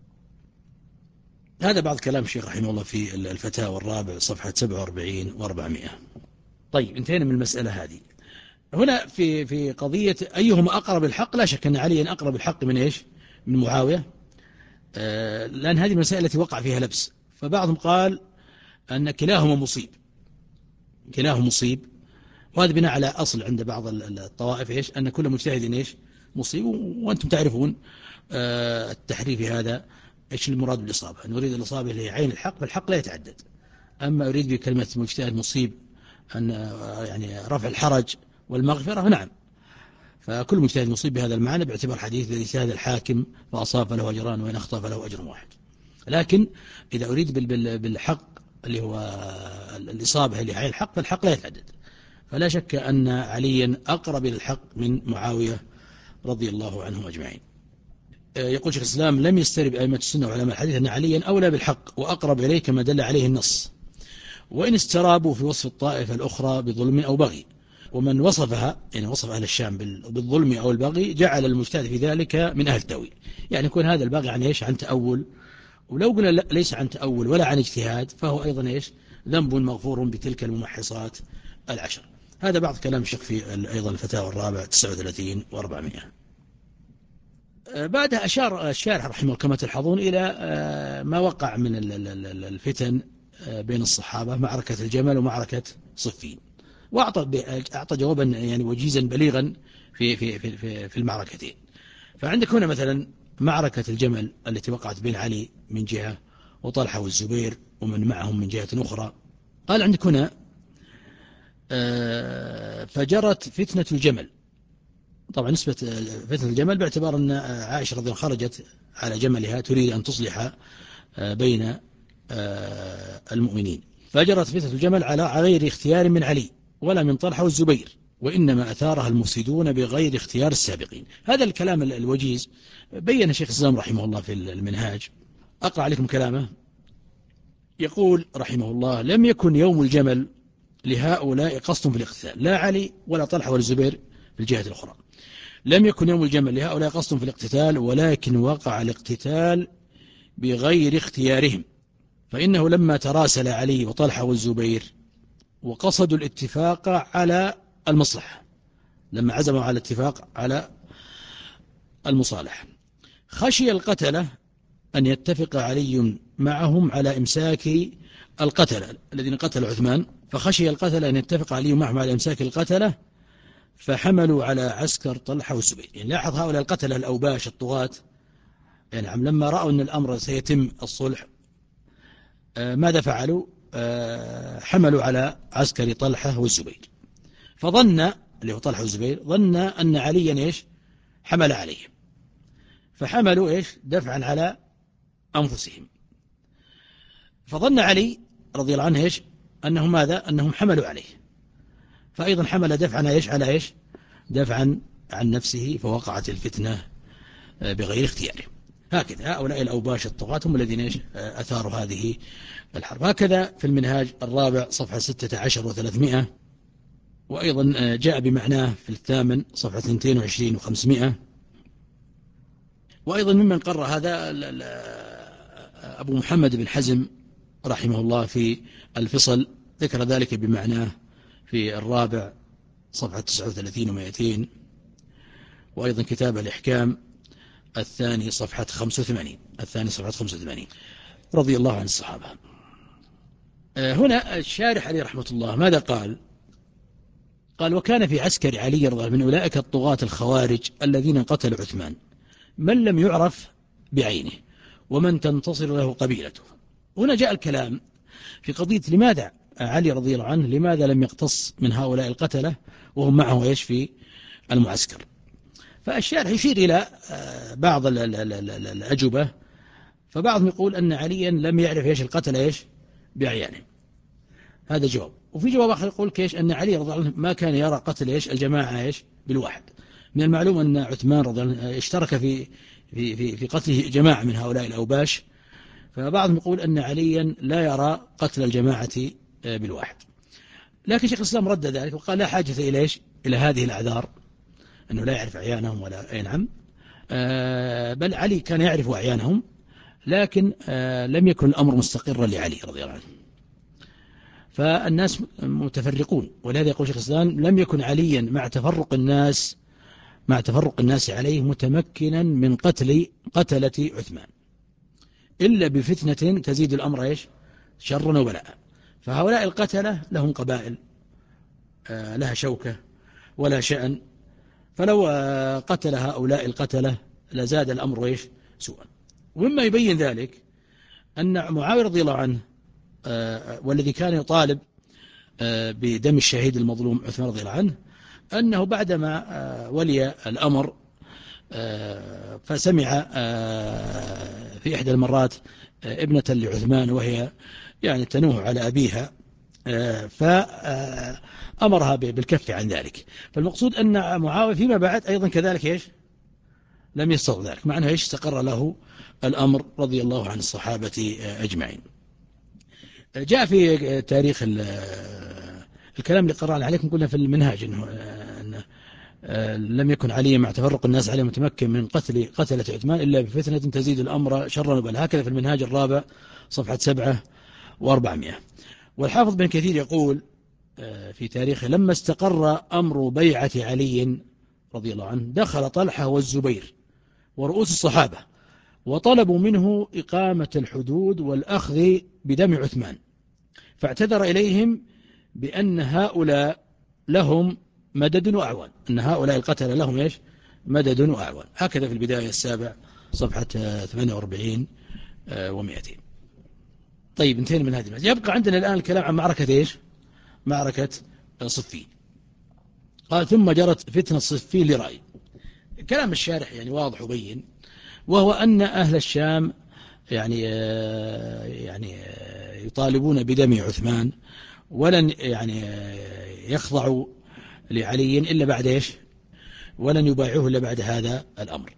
Speaker 2: هذا بعض كلام الشيخ رحمه الله في الفتاوى الرابع صفحة سبعة وأربعين وأربعمائة. طيب انتهينا من المسألة هذه. هنا في في قضية أيهما أقرب الحق، لا شك أن عليا أقرب الحق من إيش من معاوية، آه لأن هذه المسألة التي وقع فيها لبس. فبعضهم قال أن كلاهما مصيب كلاهما مصيب وهذا بناء على أصل عند بعض الطوائف إيش أن كل مجتهد إيش مصيب، وأنتم تعرفون آه التحريف هذا إيش المراد بالإصابة. أن نريد الإصابة اللي هي عين الحق، فالحق لا يتعدد. أما أريد بكلمة مجتهد مصيب أن يعني رفع الحرج والمغفرة، نعم، فكل مجتهد مصيب بهذا المعنى باعتبار حديث الذي اجتهد الحاكم فأصاب فله أجران وإن أخطأ فله أجر واحد. لكن إذا أريد بالحق اللي هو الإصابة اللي هي عين الحق، فالحق لا يتعدد. فلا شك أن عليا أقرب إلى الحق من معاوية رضي الله عنهم أجمعين. يقول شيخ الإسلام لم يسترب أئمة السنة وعلماء الحديث أن عليا أولى بالحق وأقرب إليه كما دل عليه النص، وإن استرابوا في وصف الطائفة الأخرى بظلم أو بغي. ومن وصفها يعني وصف أهل الشام بالظلم أو البغي جعل المجتهد في ذلك من أهل التأويل. يعني يكون هذا البغي عن إيش عن تأول، ولو قلنا ليس عن تأول ولا عن اجتهاد فهو أيضا إيش ذنب مغفور بتلك الممحصات العشر. هذا بعض كلام الشيخ في أيضا الفتاوى الرابع تسعة وثلاثين وأربعمائة. بعدها أشار الشارح رحمه الله كما تلحظون إلى ما وقع من الفتن بين الصحابة، معركة الجمل ومعركة صفين، وأعطى أعطى جوابا يعني وجيزا بليغا في في في في المعركتين. فعندك هنا مثلا معركة الجمل التي وقعت بين علي من جهة وطلحة والزبير ومن معهم من جهة أخرى. قال عندك هنا فجرت فتنة الجمل. طبعا نسبة فتنة الجمل باعتبار أن عائشة رضي الله عنها خرجت على جملها تريد أن تصلح بين المؤمنين، فجرت فتنة الجمل على غير اختيار من علي ولا من طلحة والزبير، وإنما أثارها المفسدون بغير اختيار السابقين. هذا الكلام الوجيز بين شيخ الإسلام رحمه الله في المنهاج. أقرأ عليكم كلامه. يقول رحمه الله: لم يكن يوم الجمل لهؤلاء قصد في الاقتتال، لا علي ولا طلحة ولا الزبير في الجهة الأخرى. لم يكن يوم الجمل لهؤلاء قصد في الاقتتال، ولكن وقع الاقتتال بغير اختيارهم، فإنه لما تراسل علي وطلحة والزبير وقصدوا الاتفاق على المصلحة، لما عزموا على الاتفاق على المصالحة، خشي القتلة أن يتفق علي معهم على إمساك القتلة الذين قتلوا عثمان، فخشي القتلة أن يتفق علي معهم على إمساك القتلة، فحملوا على عسكر طلحة والزبير. يعني لاحظ هؤلاء القتلة الأوباش الطغاة، يعني لما رأوا أن الأمر سيتم الصلح ماذا فعلوا؟ حملوا على عسكر طلحة والزبير، فظن اللي هو طلحة والزبير ظن أن عليا إيش حمل عليهم، فحملوا إيش دفعا على أنفسهم، فظن علي رضي الله عنه إيش أنهم ماذا أنهم حملوا عليه، فأيضا حمل دفعا إيش على إيش دفعا عن نفسه، فوقعت الفتنة بغير اختياره. هكذا هؤلاء الأوباش الطغاة هم الذين إيش أثاروا هذه الحرب. هكذا في المنهاج الرابع صفحة ستة عشر وثلاثمائة، وأيضا جاء بمعناه في الثامن صفحة اثنتين وعشرين وخمسمائة. وأيضا ممن قرر هذا أبو محمد بن حزم رحمه الله في الفصل، ذكر ذلك بمعناه في الرابع صفحة تسعة وثلاثين ومائتين، وأيضا كتاب الإحكام الثاني صفحة خمسة وثمانين الثاني صفحة خمسة وثمانين، رضي الله عن الصحابة. هنا الشارح عليه رحمة الله ماذا قال؟ قال: وكان في عسكر علي رضي الله من أولئك الطغاة الخوارج الذين قتلوا عثمان من لم يعرف بعينه ومن تنتصر له قبيلته. هنا جاء الكلام في قضية لماذا علي رضي الله عنه لماذا لم يقتص من هؤلاء القتلة وهم معه إيش في المعسكر. فالشارح يشير إلى بعض الأجوبة، فبعضهم يقول أن عليا لم يعرف إيش القتلة إيش بعيانه، هذا جواب. وفي جواب آخر يقول كيش أن علي رضي الله عنه ما كان يرى قتل إيش الجماعة إيش بالواحد. من المعلوم أن عثمان رضي الله عنه اشترك في في في في قتله جماعة من هؤلاء الأوباش، فبعضهم يقول أن عليا لا يرى قتل الجماعة بالواحد. لكن شيخ الإسلام رد ذلك وقال: لا حاجة إلى إيش إلى هذه الأعذار، أنه لا يعرف أعيانهم ولا أي نعم، بل علي كان يعرف أعيانهم، لكن لم يكن الأمر مستقرا لعلي رضي الله عنه، فالناس متفرقون. ولهذا يقول شيخ الإسلام: لم يكن عليا مع تفرق الناس مع تفرق الناس عليه متمكنا من قتل قتلة عثمان إلا بفتنة تزيد الأمر إيش شرا وبلاء. فهؤلاء القتلة لهم قبائل لها شوكة ولا شأن، فلو قتل هؤلاء القتلة لزاد الأمر إيش سوءا. ومما يبين ذلك أن معاوية رضي الله عنه والذي كان يطالب بدم الشهيد المظلوم عثمان رضي الله عنه، أنه بعدما ولي الأمر فسمع في إحدى المرات ابنة لعثمان وهي يعني تنوه على أبيها، فأمرها بالكف عن ذلك. فالمقصود أن معاوية فيما بعد أيضا كذلك إيش لم يستطع ذلك، مع أنه إيش استقر له الأمر رضي الله عن الصحابة أجمعين. جاء في تاريخ الكلام اللي قرأنا عليكم قلنا في المنهاج إنه لم يكن علي مع تفرق الناس عليه متمكن من قتل قتلة عثمان إلا بفتنة تزيد الأمر شرا وبلاء. هكذا في المنهاج الرابع صفحة سبعة وأربعمائة. والحافظ بن كثير يقول في تاريخه: لما استقر أمر بيعة علي رضي الله عنه دخل طلحة والزبير ورؤوس الصحابة وطلبوا منه إقامة الحدود والأخذ بدم عثمان فاعتذر إليهم بأن هؤلاء لهم مدد وأعوان، أن هؤلاء القتلة لهم إيش؟ مدد وأعوان. هكذا في البداية السابع صفحة ثمانية وأربعين ومئتين. طيب انتهينا من هذه المسألة. يبقى عندنا الآن الكلام عن معركة إيش؟ معركة صفين. قال ثم جرت فتنة صفين لرأي. كلام الشارح يعني واضح وبين، وهو أن أهل الشام يعني يعني يطالبون بدم عثمان، ولن يعني يخضعوا لعلي إلا بعد إيش؟ ولن يبايعوه إلا بعد هذا الأمر.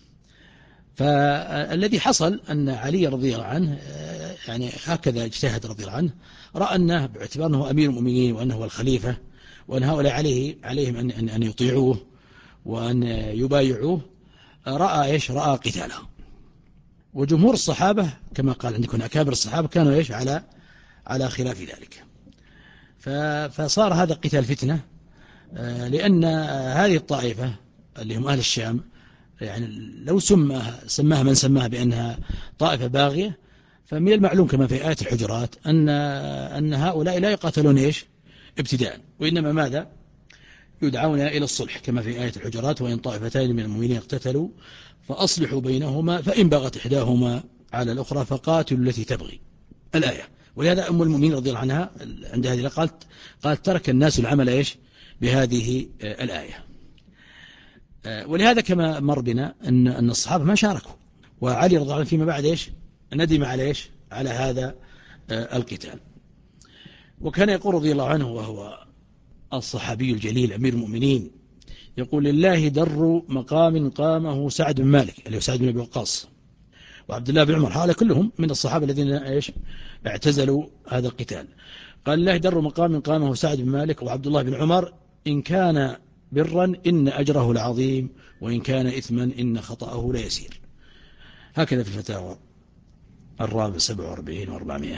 Speaker 2: فالذي حصل أن علي رضي الله عنه يعني هكذا اجتهد رضي الله عنه، رأى أنه باعتبار أنه أمير المؤمنين وأنه هو الخليفة وأن هؤلاء عليه عليهم أن, أن, أن يطيعوه وأن يبايعوه، رأى إيش؟ رأى قتاله. وجمهور الصحابة كما قال عندكم أكابر الصحابة كانوا إيش؟ على على خلاف ذلك. فصار هذا قتال فتنة، لأن هذه الطائفة اللي هم أهل الشام يعني لو سماها سماها من سماها بأنها طائفة باغية، فمن المعلوم كما في آية الحجرات أن أن هؤلاء لا يقاتلون إيش؟ ابتداء، وإنما ماذا؟ يدعون إلى الصلح كما في آية الحجرات: وإن طائفتين من المؤمنين اقتتلوا فأصلحوا بينهما فإن بغت إحداهما على الأخرى فقاتلوا التي تبغي الآية. ولهذا أم المؤمنين رضي الله عنها عند هذه قالت قالت ترك الناس العمل إيش؟ بهذه الآية. ولهذا كما مر بنا أن أن الصحابة ما شاركوا، وعلي رضي الله عنه فيما بعد إيش؟ ندم على إيش؟ على هذا القتال. وكان يقول رضي الله عنه وهو الصحابي الجليل أمير المؤمنين، يقول: لله در مقام قامه سعد بن مالك اللي هو سعد بن أبي وقاص وعبد الله بن عمر، هؤلاء كلهم من الصحابة الذين إيش؟ اعتزلوا هذا القتال. قال: لله در مقام قامه سعد بن مالك وعبد الله بن عمر، إن كان برا إن أجره العظيم وإن كان إثما إن خطأه ليسير. هكذا في الفتاوى الرابع سبع وأربعين وأربعمائة.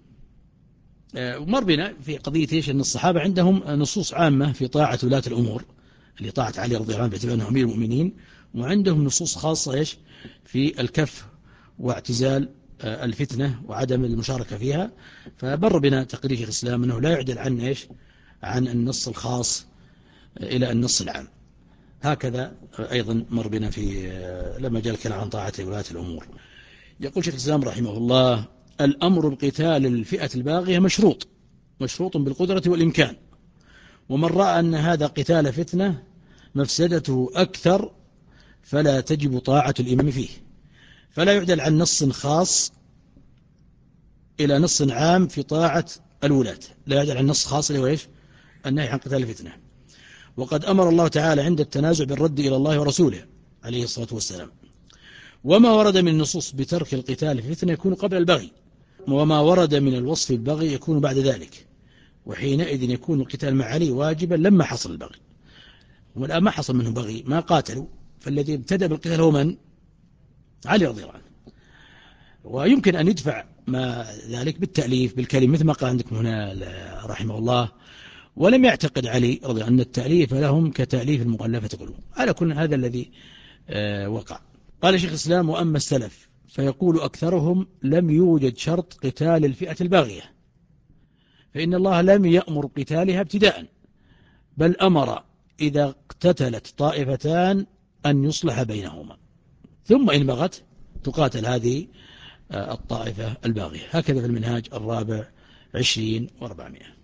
Speaker 2: ومر بنا في قضية إيش؟ أن الصحابة عندهم نصوص عامة في طاعة ولاة الأمور اللي طاعة علي رضي الله عنه باعتبار أنه أمير المؤمنين، وعندهم نصوص خاصة إيش؟ في الكف واعتزال الفتنة وعدم المشاركة فيها. فبر بنا تقرير الإسلام أنه لا يعدل عن إيش؟ عن النص الخاص إلى النص العام. هكذا أيضا مر بنا في لما جاء الكلام عن طاعة ولاة الأمور. يقول شيخ الإسلام رحمه الله: الأمر بقتال الفئة الباغية مشروط مشروط بالقدرة والإمكان، ومن رأى أن هذا قتال فتنة مفسدته أكثر فلا تجب طاعة الإمام فيه، فلا يعدل عن نص خاص إلى نص عام في طاعة الولاة، لا يعدل عن نص خاص اللي هو إيش؟ النهي عن قتال الفتنة. وقد أمر الله تعالى عند التنازع بالرد إلى الله ورسوله عليه الصلاة والسلام. وما ورد من النصوص بترك القتال في فتنة يكون قبل البغي، وما ورد من الوصف البغي يكون بعد ذلك، وحينئذ يكون القتال مع علي واجبا لما حصل البغي. والآن ما حصل منه بغي، ما قاتلوا، فالذي ابتدأ بالقتال هو من؟ علي رضي الله عنه. ويمكن أن يدفع ما ذلك بالتأليف بالكلمة مثل ما قال عندكم هنا رحمه الله. ولم يعتقد علي رضي الله عنه أن التأليف لهم كتأليف المؤلفة قلوب، على كل هذا الذي وقع. قال شيخ الإسلام: وأما السلف فيقول أكثرهم لم يوجد شرط قتال الفئة الباغية، فإن الله لم يأمر قتالها ابتداء، بل أمر إذا اقتتلت طائفتان أن يصلح بينهما، ثم إن بغت تقاتل هذه الطائفة الباغية. هكذا في المنهاج الرابع عشرين وأربعمائة.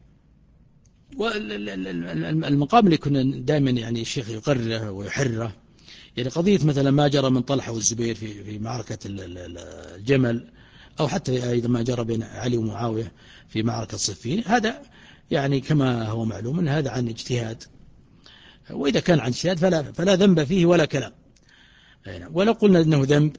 Speaker 2: والمقام اللي كنا دائما يعني الشيخ يقرره ويحرره، يعني قضية مثلا ما جرى من طلحة والزبير في في معركة الجمل، أو حتى أيضا ما جرى بين علي ومعاوية في معركة صفين، هذا يعني كما هو معلوم أن هذا عن اجتهاد، وإذا كان عن اجتهاد فلا, فلا ذنب فيه ولا كلام، ولا قلنا أنه ذنب،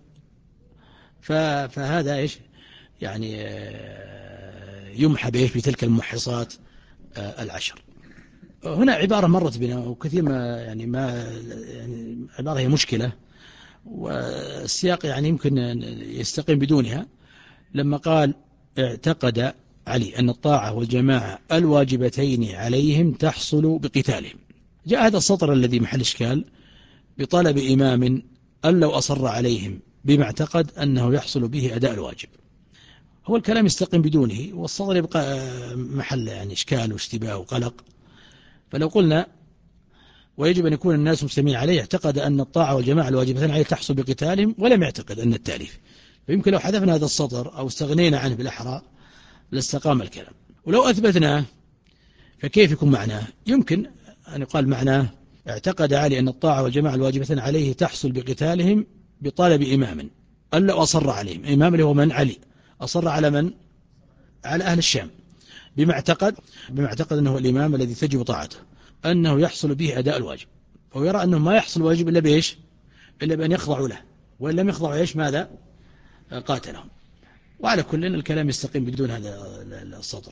Speaker 2: فهذا إيش يعني يمحى بإيش بتلك المحصات العشر. هنا عبارة مرت بنا وكثير ما يعني ما يعني عبارة هي مشكلة، والسياق يعني يمكن يستقيم بدونها. لما قال: اعتقد علي أن الطاعة والجماعة الواجبتين عليهم تحصل بقتالهم، جاء هذا السطر الذي محل إشكال: بطلب إمام أن لو أصر عليهم بما اعتقد أنه يحصل به أداء الواجب. هو الكلام يستقيم بدونه، والصدر يبقى محل يعني إشكال واشتباه وقلق. فلو قلنا ويجب أن يكون الناس مسلمين عليه، اعتقد أن الطاعة والجماعة الواجبتان عليه تحصل بقتالهم، ولم يعتقد أن التاليف. فيمكن لو حذفنا هذا السطر أو استغنينا عنه بالأحرى لاستقام الكلام. ولو أثبتناه فكيف يكون معناه؟ يمكن أن يقال معناه اعتقد علي أن الطاعة والجماعة الواجبتان عليه تحصل بقتالهم بطلب إمام، ألا أصر عليهم. إمام اللي هو من؟ علي. أصر على من؟ على أهل الشام، بما اعتقد بما اعتقد أنه الإمام الذي تجب طاعته، أنه يحصل به أداء الواجب، ويرى أنه ما يحصل واجب إلا بإيش؟ إلا بأن يخضعوا له، وإن لم يخضعوا إيش ماذا؟ قاتلهم. وعلى كل الكلام يستقيم بدون هذا السطر.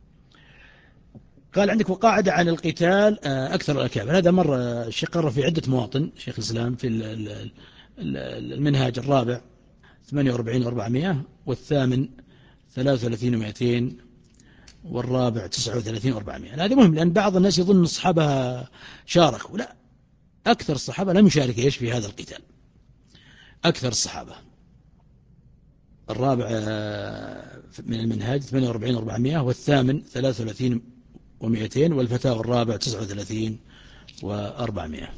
Speaker 2: قال عندك وقاعدة عن القتال أكثر الأكابر. هذا مر الشيخ قرر في عدة مواطن شيخ الإسلام، في المنهاج الرابع ثمانية وأربعين وأربعمائة، والثامن ثلاثة وثلاثين ومائتين، والرابع تسعة وثلاثين وأربعمائة. هذا مهم، لأن بعض الناس يظن الصحابة شاركوا. لا، أكثر الصحابة لم يشارك إيش في هذا القتال. أكثر الصحابة. الرابع من المنهاج ثمانية وأربعين وأربعمائة، والثامن ثلاثة وثلاثين ومائتين، والفتاوى الرابع تسعة وثلاثين وأربعمائة.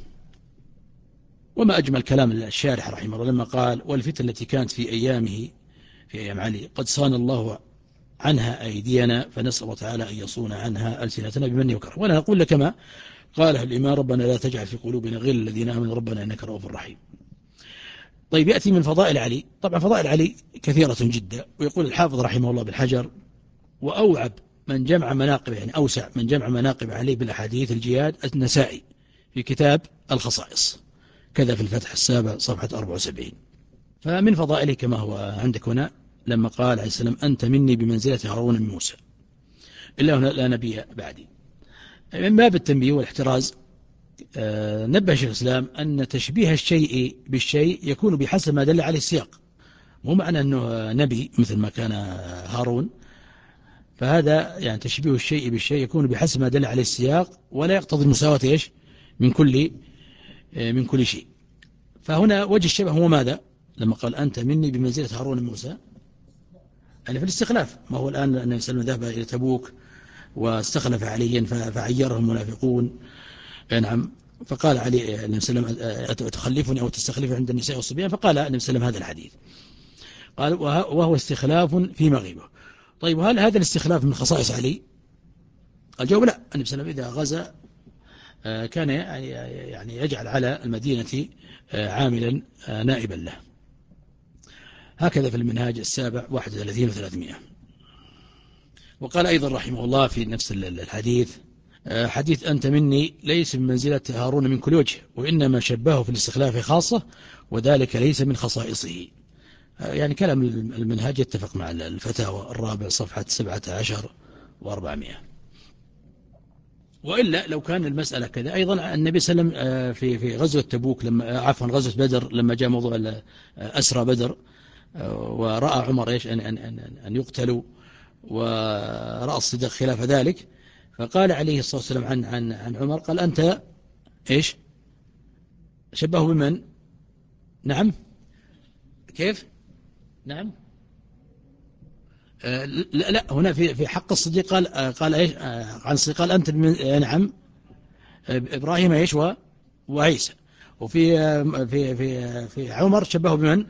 Speaker 2: وما أجمل كلام الشارح رحمه الله لما قال: والفتن التي كانت في أيامه في أيام علي قد صان الله عنها أيدينا، فنسأل الله تعالى أن يصون عنها ألسنتنا بمنه وكرمه. ولا نقول لكما قاله الإمام: ربنا لا تجعل في قلوبنا غل الذين آمنوا ربنا إنك رؤوف رحيم. طيب، يأتي من فضائل علي. طبعا فضائل علي كثيرة جدا، ويقول الحافظ رحمه الله بالحجر: وأوعب من جمع مناقب، يعني أوسع من جمع مناقب علي بالأحاديث الجياد النسائي في كتاب الخصائص، كذا في الفتح السابع صفحة أربعة وسبعين. فمن فضائله كما هو عندك هنا لما قال عليه السلام: أنت مني بمنزلة هارون من موسى، إلا هنا لا نبي بعدي. من باب التنبيه والاحتراز آه نبه شيخ الإسلام أن تشبيه الشيء بالشيء يكون بحسب ما دل عليه السياق، مو معنى أنه نبي مثل ما كان هارون، فهذا يعني تشبيه الشيء بالشيء يكون بحسب ما دل عليه السياق، ولا يقتضي المساواة إيش من كل من كل شيء. فهنا وجه الشبه هو ماذا؟ لما قال: أنت مني بمنزلة هارون موسى، يعني في الاستخلاف. ما هو الآن النبي صلى الله عليه وسلم ذهب إلى تبوك واستخلف عليا فعيره المنافقون، نعم، فقال علي النبي صلى الله عليه وسلم: تخلفني أو تستخلفني عند النساء والصبيان؟ فقال النبي صلى الله عليه وسلم هذا الحديث، قال: وهو استخلاف في مغيبه. طيب، وهل هذا الاستخلاف من خصائص علي؟ الجواب لا. النبي صلى الله عليه وسلم إذا غزا كان يعني يجعل على المدينة عاملا نائبا له. هكذا في المنهاج السابع واحد وثلاثين وثلاثمائة. وقال أيضا رحمه الله في نفس الحديث: حديث أنت مني ليس من منزلة هارون من كل وجه، وإنما شبهه في الاستخلاف خاصة، وذلك ليس من خصائصه. يعني كلام المنهاج يتفق مع الفتاوى الرابع صفحة سبعة عشر وأربعمائة. وإلا لو كان المسألة كذا، أيضا النبي صلى الله عليه وسلم في في غزوة تبوك لما عفوا غزوة بدر لما جاء موضوع أسرى بدر، ورأى عمر إيش أن أن أن أن يقتلوا، ورأى الصديق خلاف ذلك، فقال عليه الصلاة والسلام عن عن عن عمر، قال: أنت إيش شبهه بمن؟ نعم، كيف؟ نعم، آه لا لا هنا في في حق الصديق قال آه قال ايش آه عن الصديق قال: انت من نعم آه ابراهيم ايش وعيسى. وفي آه في في في عمر شبهه بمن؟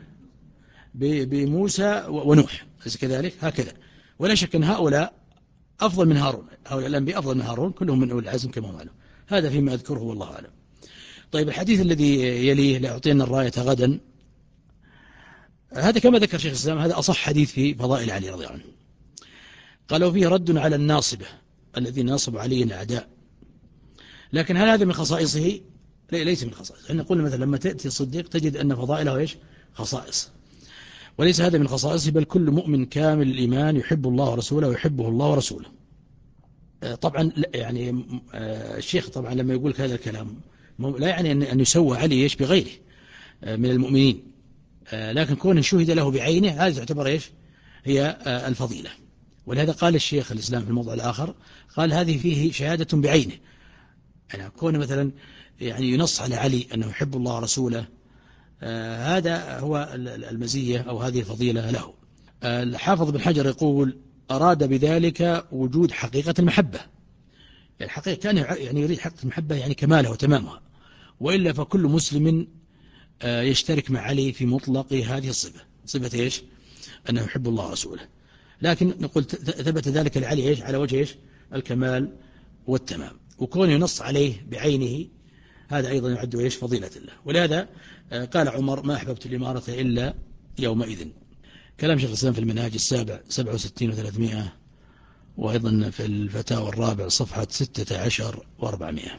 Speaker 2: بموسى ونوح، أليس كذلك؟ هكذا. ولا شك ان هؤلاء افضل من هارون، هؤلاء الانبياء افضل من هارون، كلهم من اولي العزم كما معلوم. هذا فيما اذكره والله اعلم. طيب، الحديث الذي يليه: لأعطينا الراية غدا، هذا كما ذكر شيخ الإسلام هذا أصح حديث في فضائل علي رضي الله عنه. قالوا فيه رد على الناصبة الذين ناصبوا عليه الأعداء. لكن هل هذا من خصائصه؟ ليس من خصائصه. احنا قلنا مثلا لما تأتي الصديق تجد أن فضائله إيش؟ خصائص، وليس هذا من خصائصه، بل كل مؤمن كامل الإيمان يحب الله ورسوله ويحبه الله ورسوله. طبعا يعني الشيخ طبعا لما يقول هذا الكلام لا يعني أن يسوى علي إيش بغيره من المؤمنين، لكن كون شهد له بعينه هذا تعتبر إيش؟ هي الفضيلة. ولهذا قال الشيخ الإسلام في الموضع الآخر، قال: هذه فيه شهادة بعينه، يعني كون مثلا يعني ينص على علي أنه يحب الله ورسوله، آه هذا هو المزية أو هذه الفضيلة له. الحافظ بن حجر يقول أراد بذلك وجود حقيقة المحبة، يعني حقيقة كان يعني يريد حقيقة المحبة يعني كمالها وتمامها، وإلا فكل مسلم يشترك مع علي في مطلق هذه الصفة، صفة إيش؟ أنه يحب الله ورسوله. لكن نقول ثبت ذلك لعلي إيش؟ على وجه إيش؟ الكمال والتمام، وكونه ينص عليه بعينه هذا أيضا يعد إيش؟ فضيلة الله. ولهذا قال عمر ما أحببت الإمارة إلا يومئذ. كلام شيخ الإسلام في المنهاج السابع سبعة وستين وثلاثمائة، وأيضا في الفتاوى الرابع صفحة ستة عشر وأربعمائة.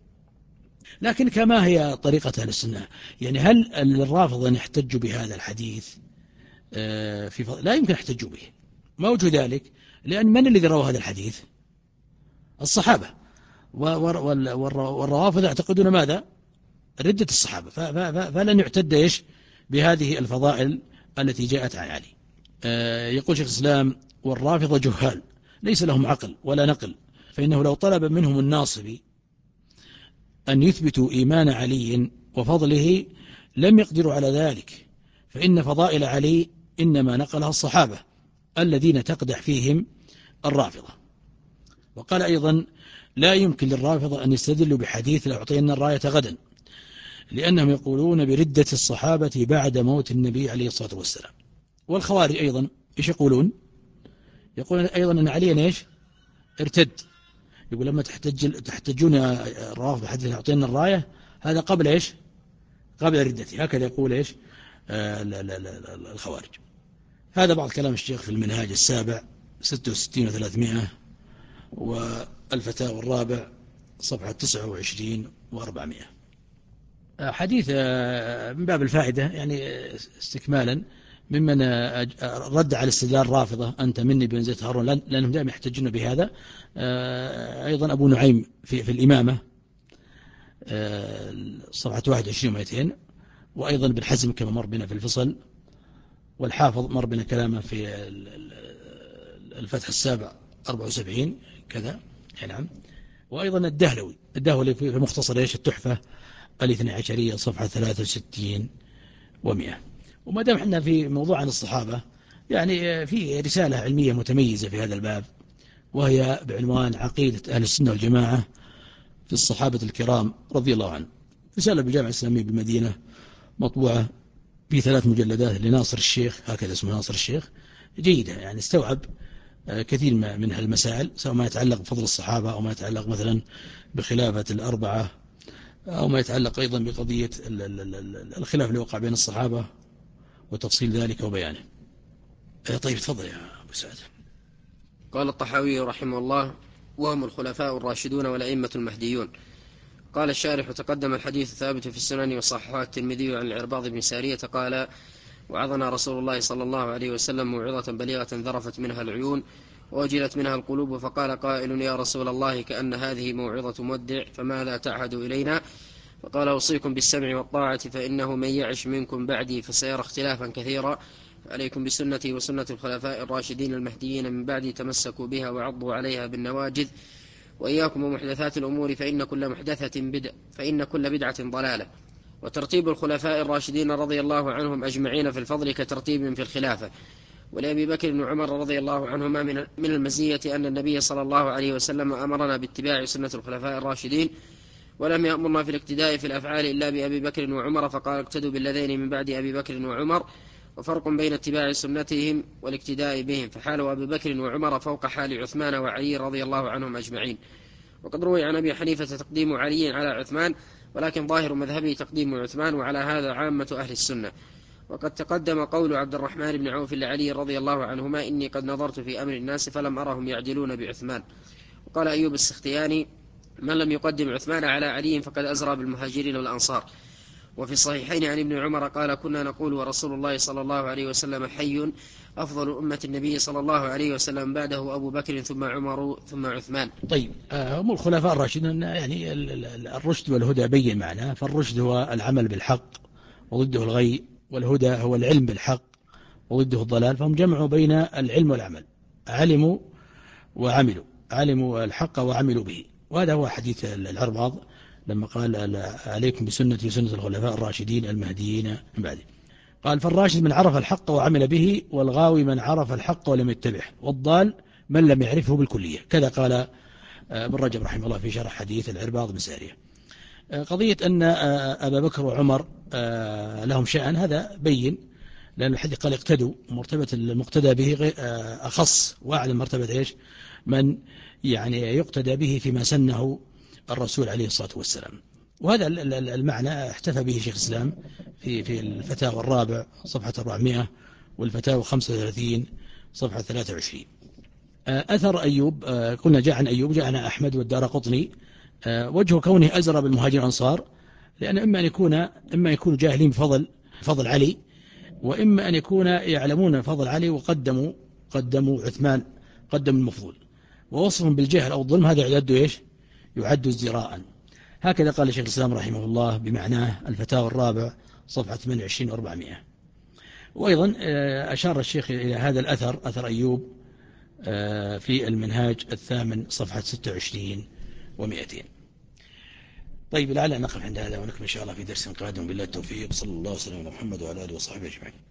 Speaker 2: لكن كما هي طريقة أهل السنة، يعني هل الرافضة يحتجوا بهذا الحديث؟ في فضل لا يمكن يحتجوا به، ما وجه ذلك؟ لأن من الذي روى هذا الحديث؟ الصحابة، والروافض يعتقدون ماذا؟ ردة الصحابة، فلن يعتد إيش بهذه الفضائل التي جاءت عن علي. يقول شيخ الإسلام والرافضة جهال ليس لهم عقل ولا نقل، فإنه لو طلب منهم الناصبي أن يثبتوا إيمان علي وفضله لم يقدروا على ذلك، فإن فضائل علي إنما نقلها الصحابة الذين تقدح فيهم الرافضة. وقال أيضا لا يمكن للرافضة أن يستدلوا بحديث لأعطينا الراية غدا، لأنهم يقولون بردة الصحابة بعد موت النبي عليه الصلاة والسلام. والخوارج أيضا إيش يقولون؟ يقولون أيضا أن عليا إيش؟ ارتد. يقول لما تحتج تحتجون الرافضة بحديث لأعطينا الراية، هذا قبل إيش؟ قبل ردته. هكذا يقول إيش؟ آه لا لا لا لا الخوارج. هذا بعض كلام الشيخ في المنهاج السابع ستة وستين وثلاثمائة، والفتاوى الرابع صفحة تسعة وعشرين وأربعمائة. حديث من باب الفائدة يعني استكمالا ممن رد على استدلال الرافضة أنت مني بمنزلة هارون، لأنهم دائما يحتجون بهذا. أيضا أبو نعيم في, في الإمامة صفحة واحد وعشرين ومئتين، وأيضا بن حزم كما مر بنا في الفصل، والحافظ مر بنا كلامه في الفتح السابع أربعة وسبعين كذا. نعم. وأيضا الدهلوي الدهلوي في مختصر إيش التحفة الاثنى عشرية صفحة ثلاثة وستين ومئة. وما دام احنا في موضوع عن الصحابة، يعني في رسالة علمية متميزة في هذا الباب، وهي بعنوان عقيدة أهل السنة والجماعة في الصحابة الكرام رضي الله عنهم، رسالة بالجامعة الإسلامية بالمدينة، مطبوعة في ثلاث مجلدات لناصر الشيخ، هكذا اسمه ناصر الشيخ، جيدة يعني استوعب كثير من هالمسائل، سواء ما يتعلق بفضل الصحابة أو ما يتعلق مثلا بخلافة الأربعة، أو ما يتعلق أيضا بقضية الخلاف اللي وقع بين الصحابة وتفصيل ذلك وبيانه. طيب تفضل يا أبو سعد.
Speaker 1: قال الطحاوي رحمه الله وهم الخلفاء الراشدون والأئمة المهديون. قال الشارح تقدم الحديث ثابت في السنن وصححه الترمذي عن العرباض بن سارية قال وعظنا رسول الله صلى الله عليه وسلم موعظة بليغة ذرفت منها العيون ووجلت منها القلوب، فقال قائل يا رسول الله كأن هذه موعظة مودع فماذا تعهد إلينا؟ فقال أوصيكم بالسمع والطاعة، فإنه من يعش منكم بعدي فسيرى اختلافا كثيرا، عليكم بسنتي وسنة الخلفاء الراشدين المهديين من بعدي تمسكوا بها وعضوا عليها بالنواجذ، وإياكم ومحدثات الأمور فإن كل محدثة بدعة فإن كل بدعة ضلالة. وترتيب الخلفاء الراشدين رضي الله عنهم أجمعين في الفضل كترتيب في الخلافة. ولأبي بكر وعمر رضي الله عنهما من المزية أن النبي صلى الله عليه وسلم أمرنا باتباع سنة الخلفاء الراشدين، ولم يأمرنا في الاقتداء في الأفعال إلا بأبي بكر وعمر، فقال اقتدوا بالذين من بعد أبي بكر وعمر. وفرق بين اتباع سنتهم والاقتداء بهم، فحال أبي بكر وعمر فوق حال عثمان وعلي رضي الله عنهم أجمعين. وقد روي عن أبي حنيفة تقديم علي على عثمان، ولكن ظاهر مذهبه تقديم عثمان، وعلى هذا عامة أهل السنة. وقد تقدم قول عبد الرحمن بن عوف لعلي رضي الله عنهما إني قد نظرت في أمر الناس فلم أرهم يعدلون بعثمان. وقال أيوب السختياني من لم يقدم عثمان على علي فقد أزرى بالمهاجرين والأنصار. وفي الصحيحين عن ابن عمر قال كنا نقول ورسول الله صلى الله عليه وسلم حي أفضل أمة النبي صلى الله عليه وسلم بعده أبو بكر ثم عمر ثم عثمان.
Speaker 2: طيب هم الخلفاء الراشدين يعني الرشد والهدى بين معناه، فالرشد هو العمل بالحق وضده الغي، والهدى هو العلم بالحق وضده الضلال، فهم جمعوا بين العلم والعمل، علموا وعملوا، علموا الحق وعملوا به. وهذا هو حديث العرباض لما قال عليكم بسنة وسنة الخلفاء الراشدين المهديين من بعده. قال فالراشد من عرف الحق وعمل به، والغاوي من عرف الحق ولم يتبعه، والضال من لم يعرفه بالكلية. كذا قال ابن رجب رحمه الله في شرح حديث العرباض بن سارية. قضية أن أبا بكر وعمر لهم شأن هذا بين، لأن الحديث قال اقتدوا، مرتبة المقتدى به أخص وأعلى مرتبة إيش من يعني يقتدى به فيما سنه الرسول عليه الصلاة والسلام. وهذا المعنى احتفى به شيخ الإسلام في في الفتاوى الرابع صفحة أربعمائة، والفتاوى خمسة وثلاثين صفحة ثلاثة وعشرين. أثر أيوب، قلنا جاء عن أيوب، جاء عن أحمد والدارقطني. وجه كونه أزرى بالمهاجر الأنصار، لأن إما أن يكون إما يكون جاهلين بفضل فضل علي، وإما أن يكون يعلمون فضل علي وقدموا قدموا عثمان، قدموا المفضول، ووصفهم بالجهل أو الظلم هذا يعد إيش يعد ازدراء. هكذا قال شيخ الإسلام رحمه الله بمعناه الفتاوى الرابع صفحة ثمانية وعشرين وأربعمائة. وأيضا أشار الشيخ إلى هذا الأثر، أثر أيوب، في المنهاج الثامن صفحة ستة وعشرين ومئتين. طيب لعل نقف عند هذا ونكمل إن شاء الله في درس قادم، بالله التوفيق، صلى الله وسلم على محمد وعلى آله وصحبه أجمعين.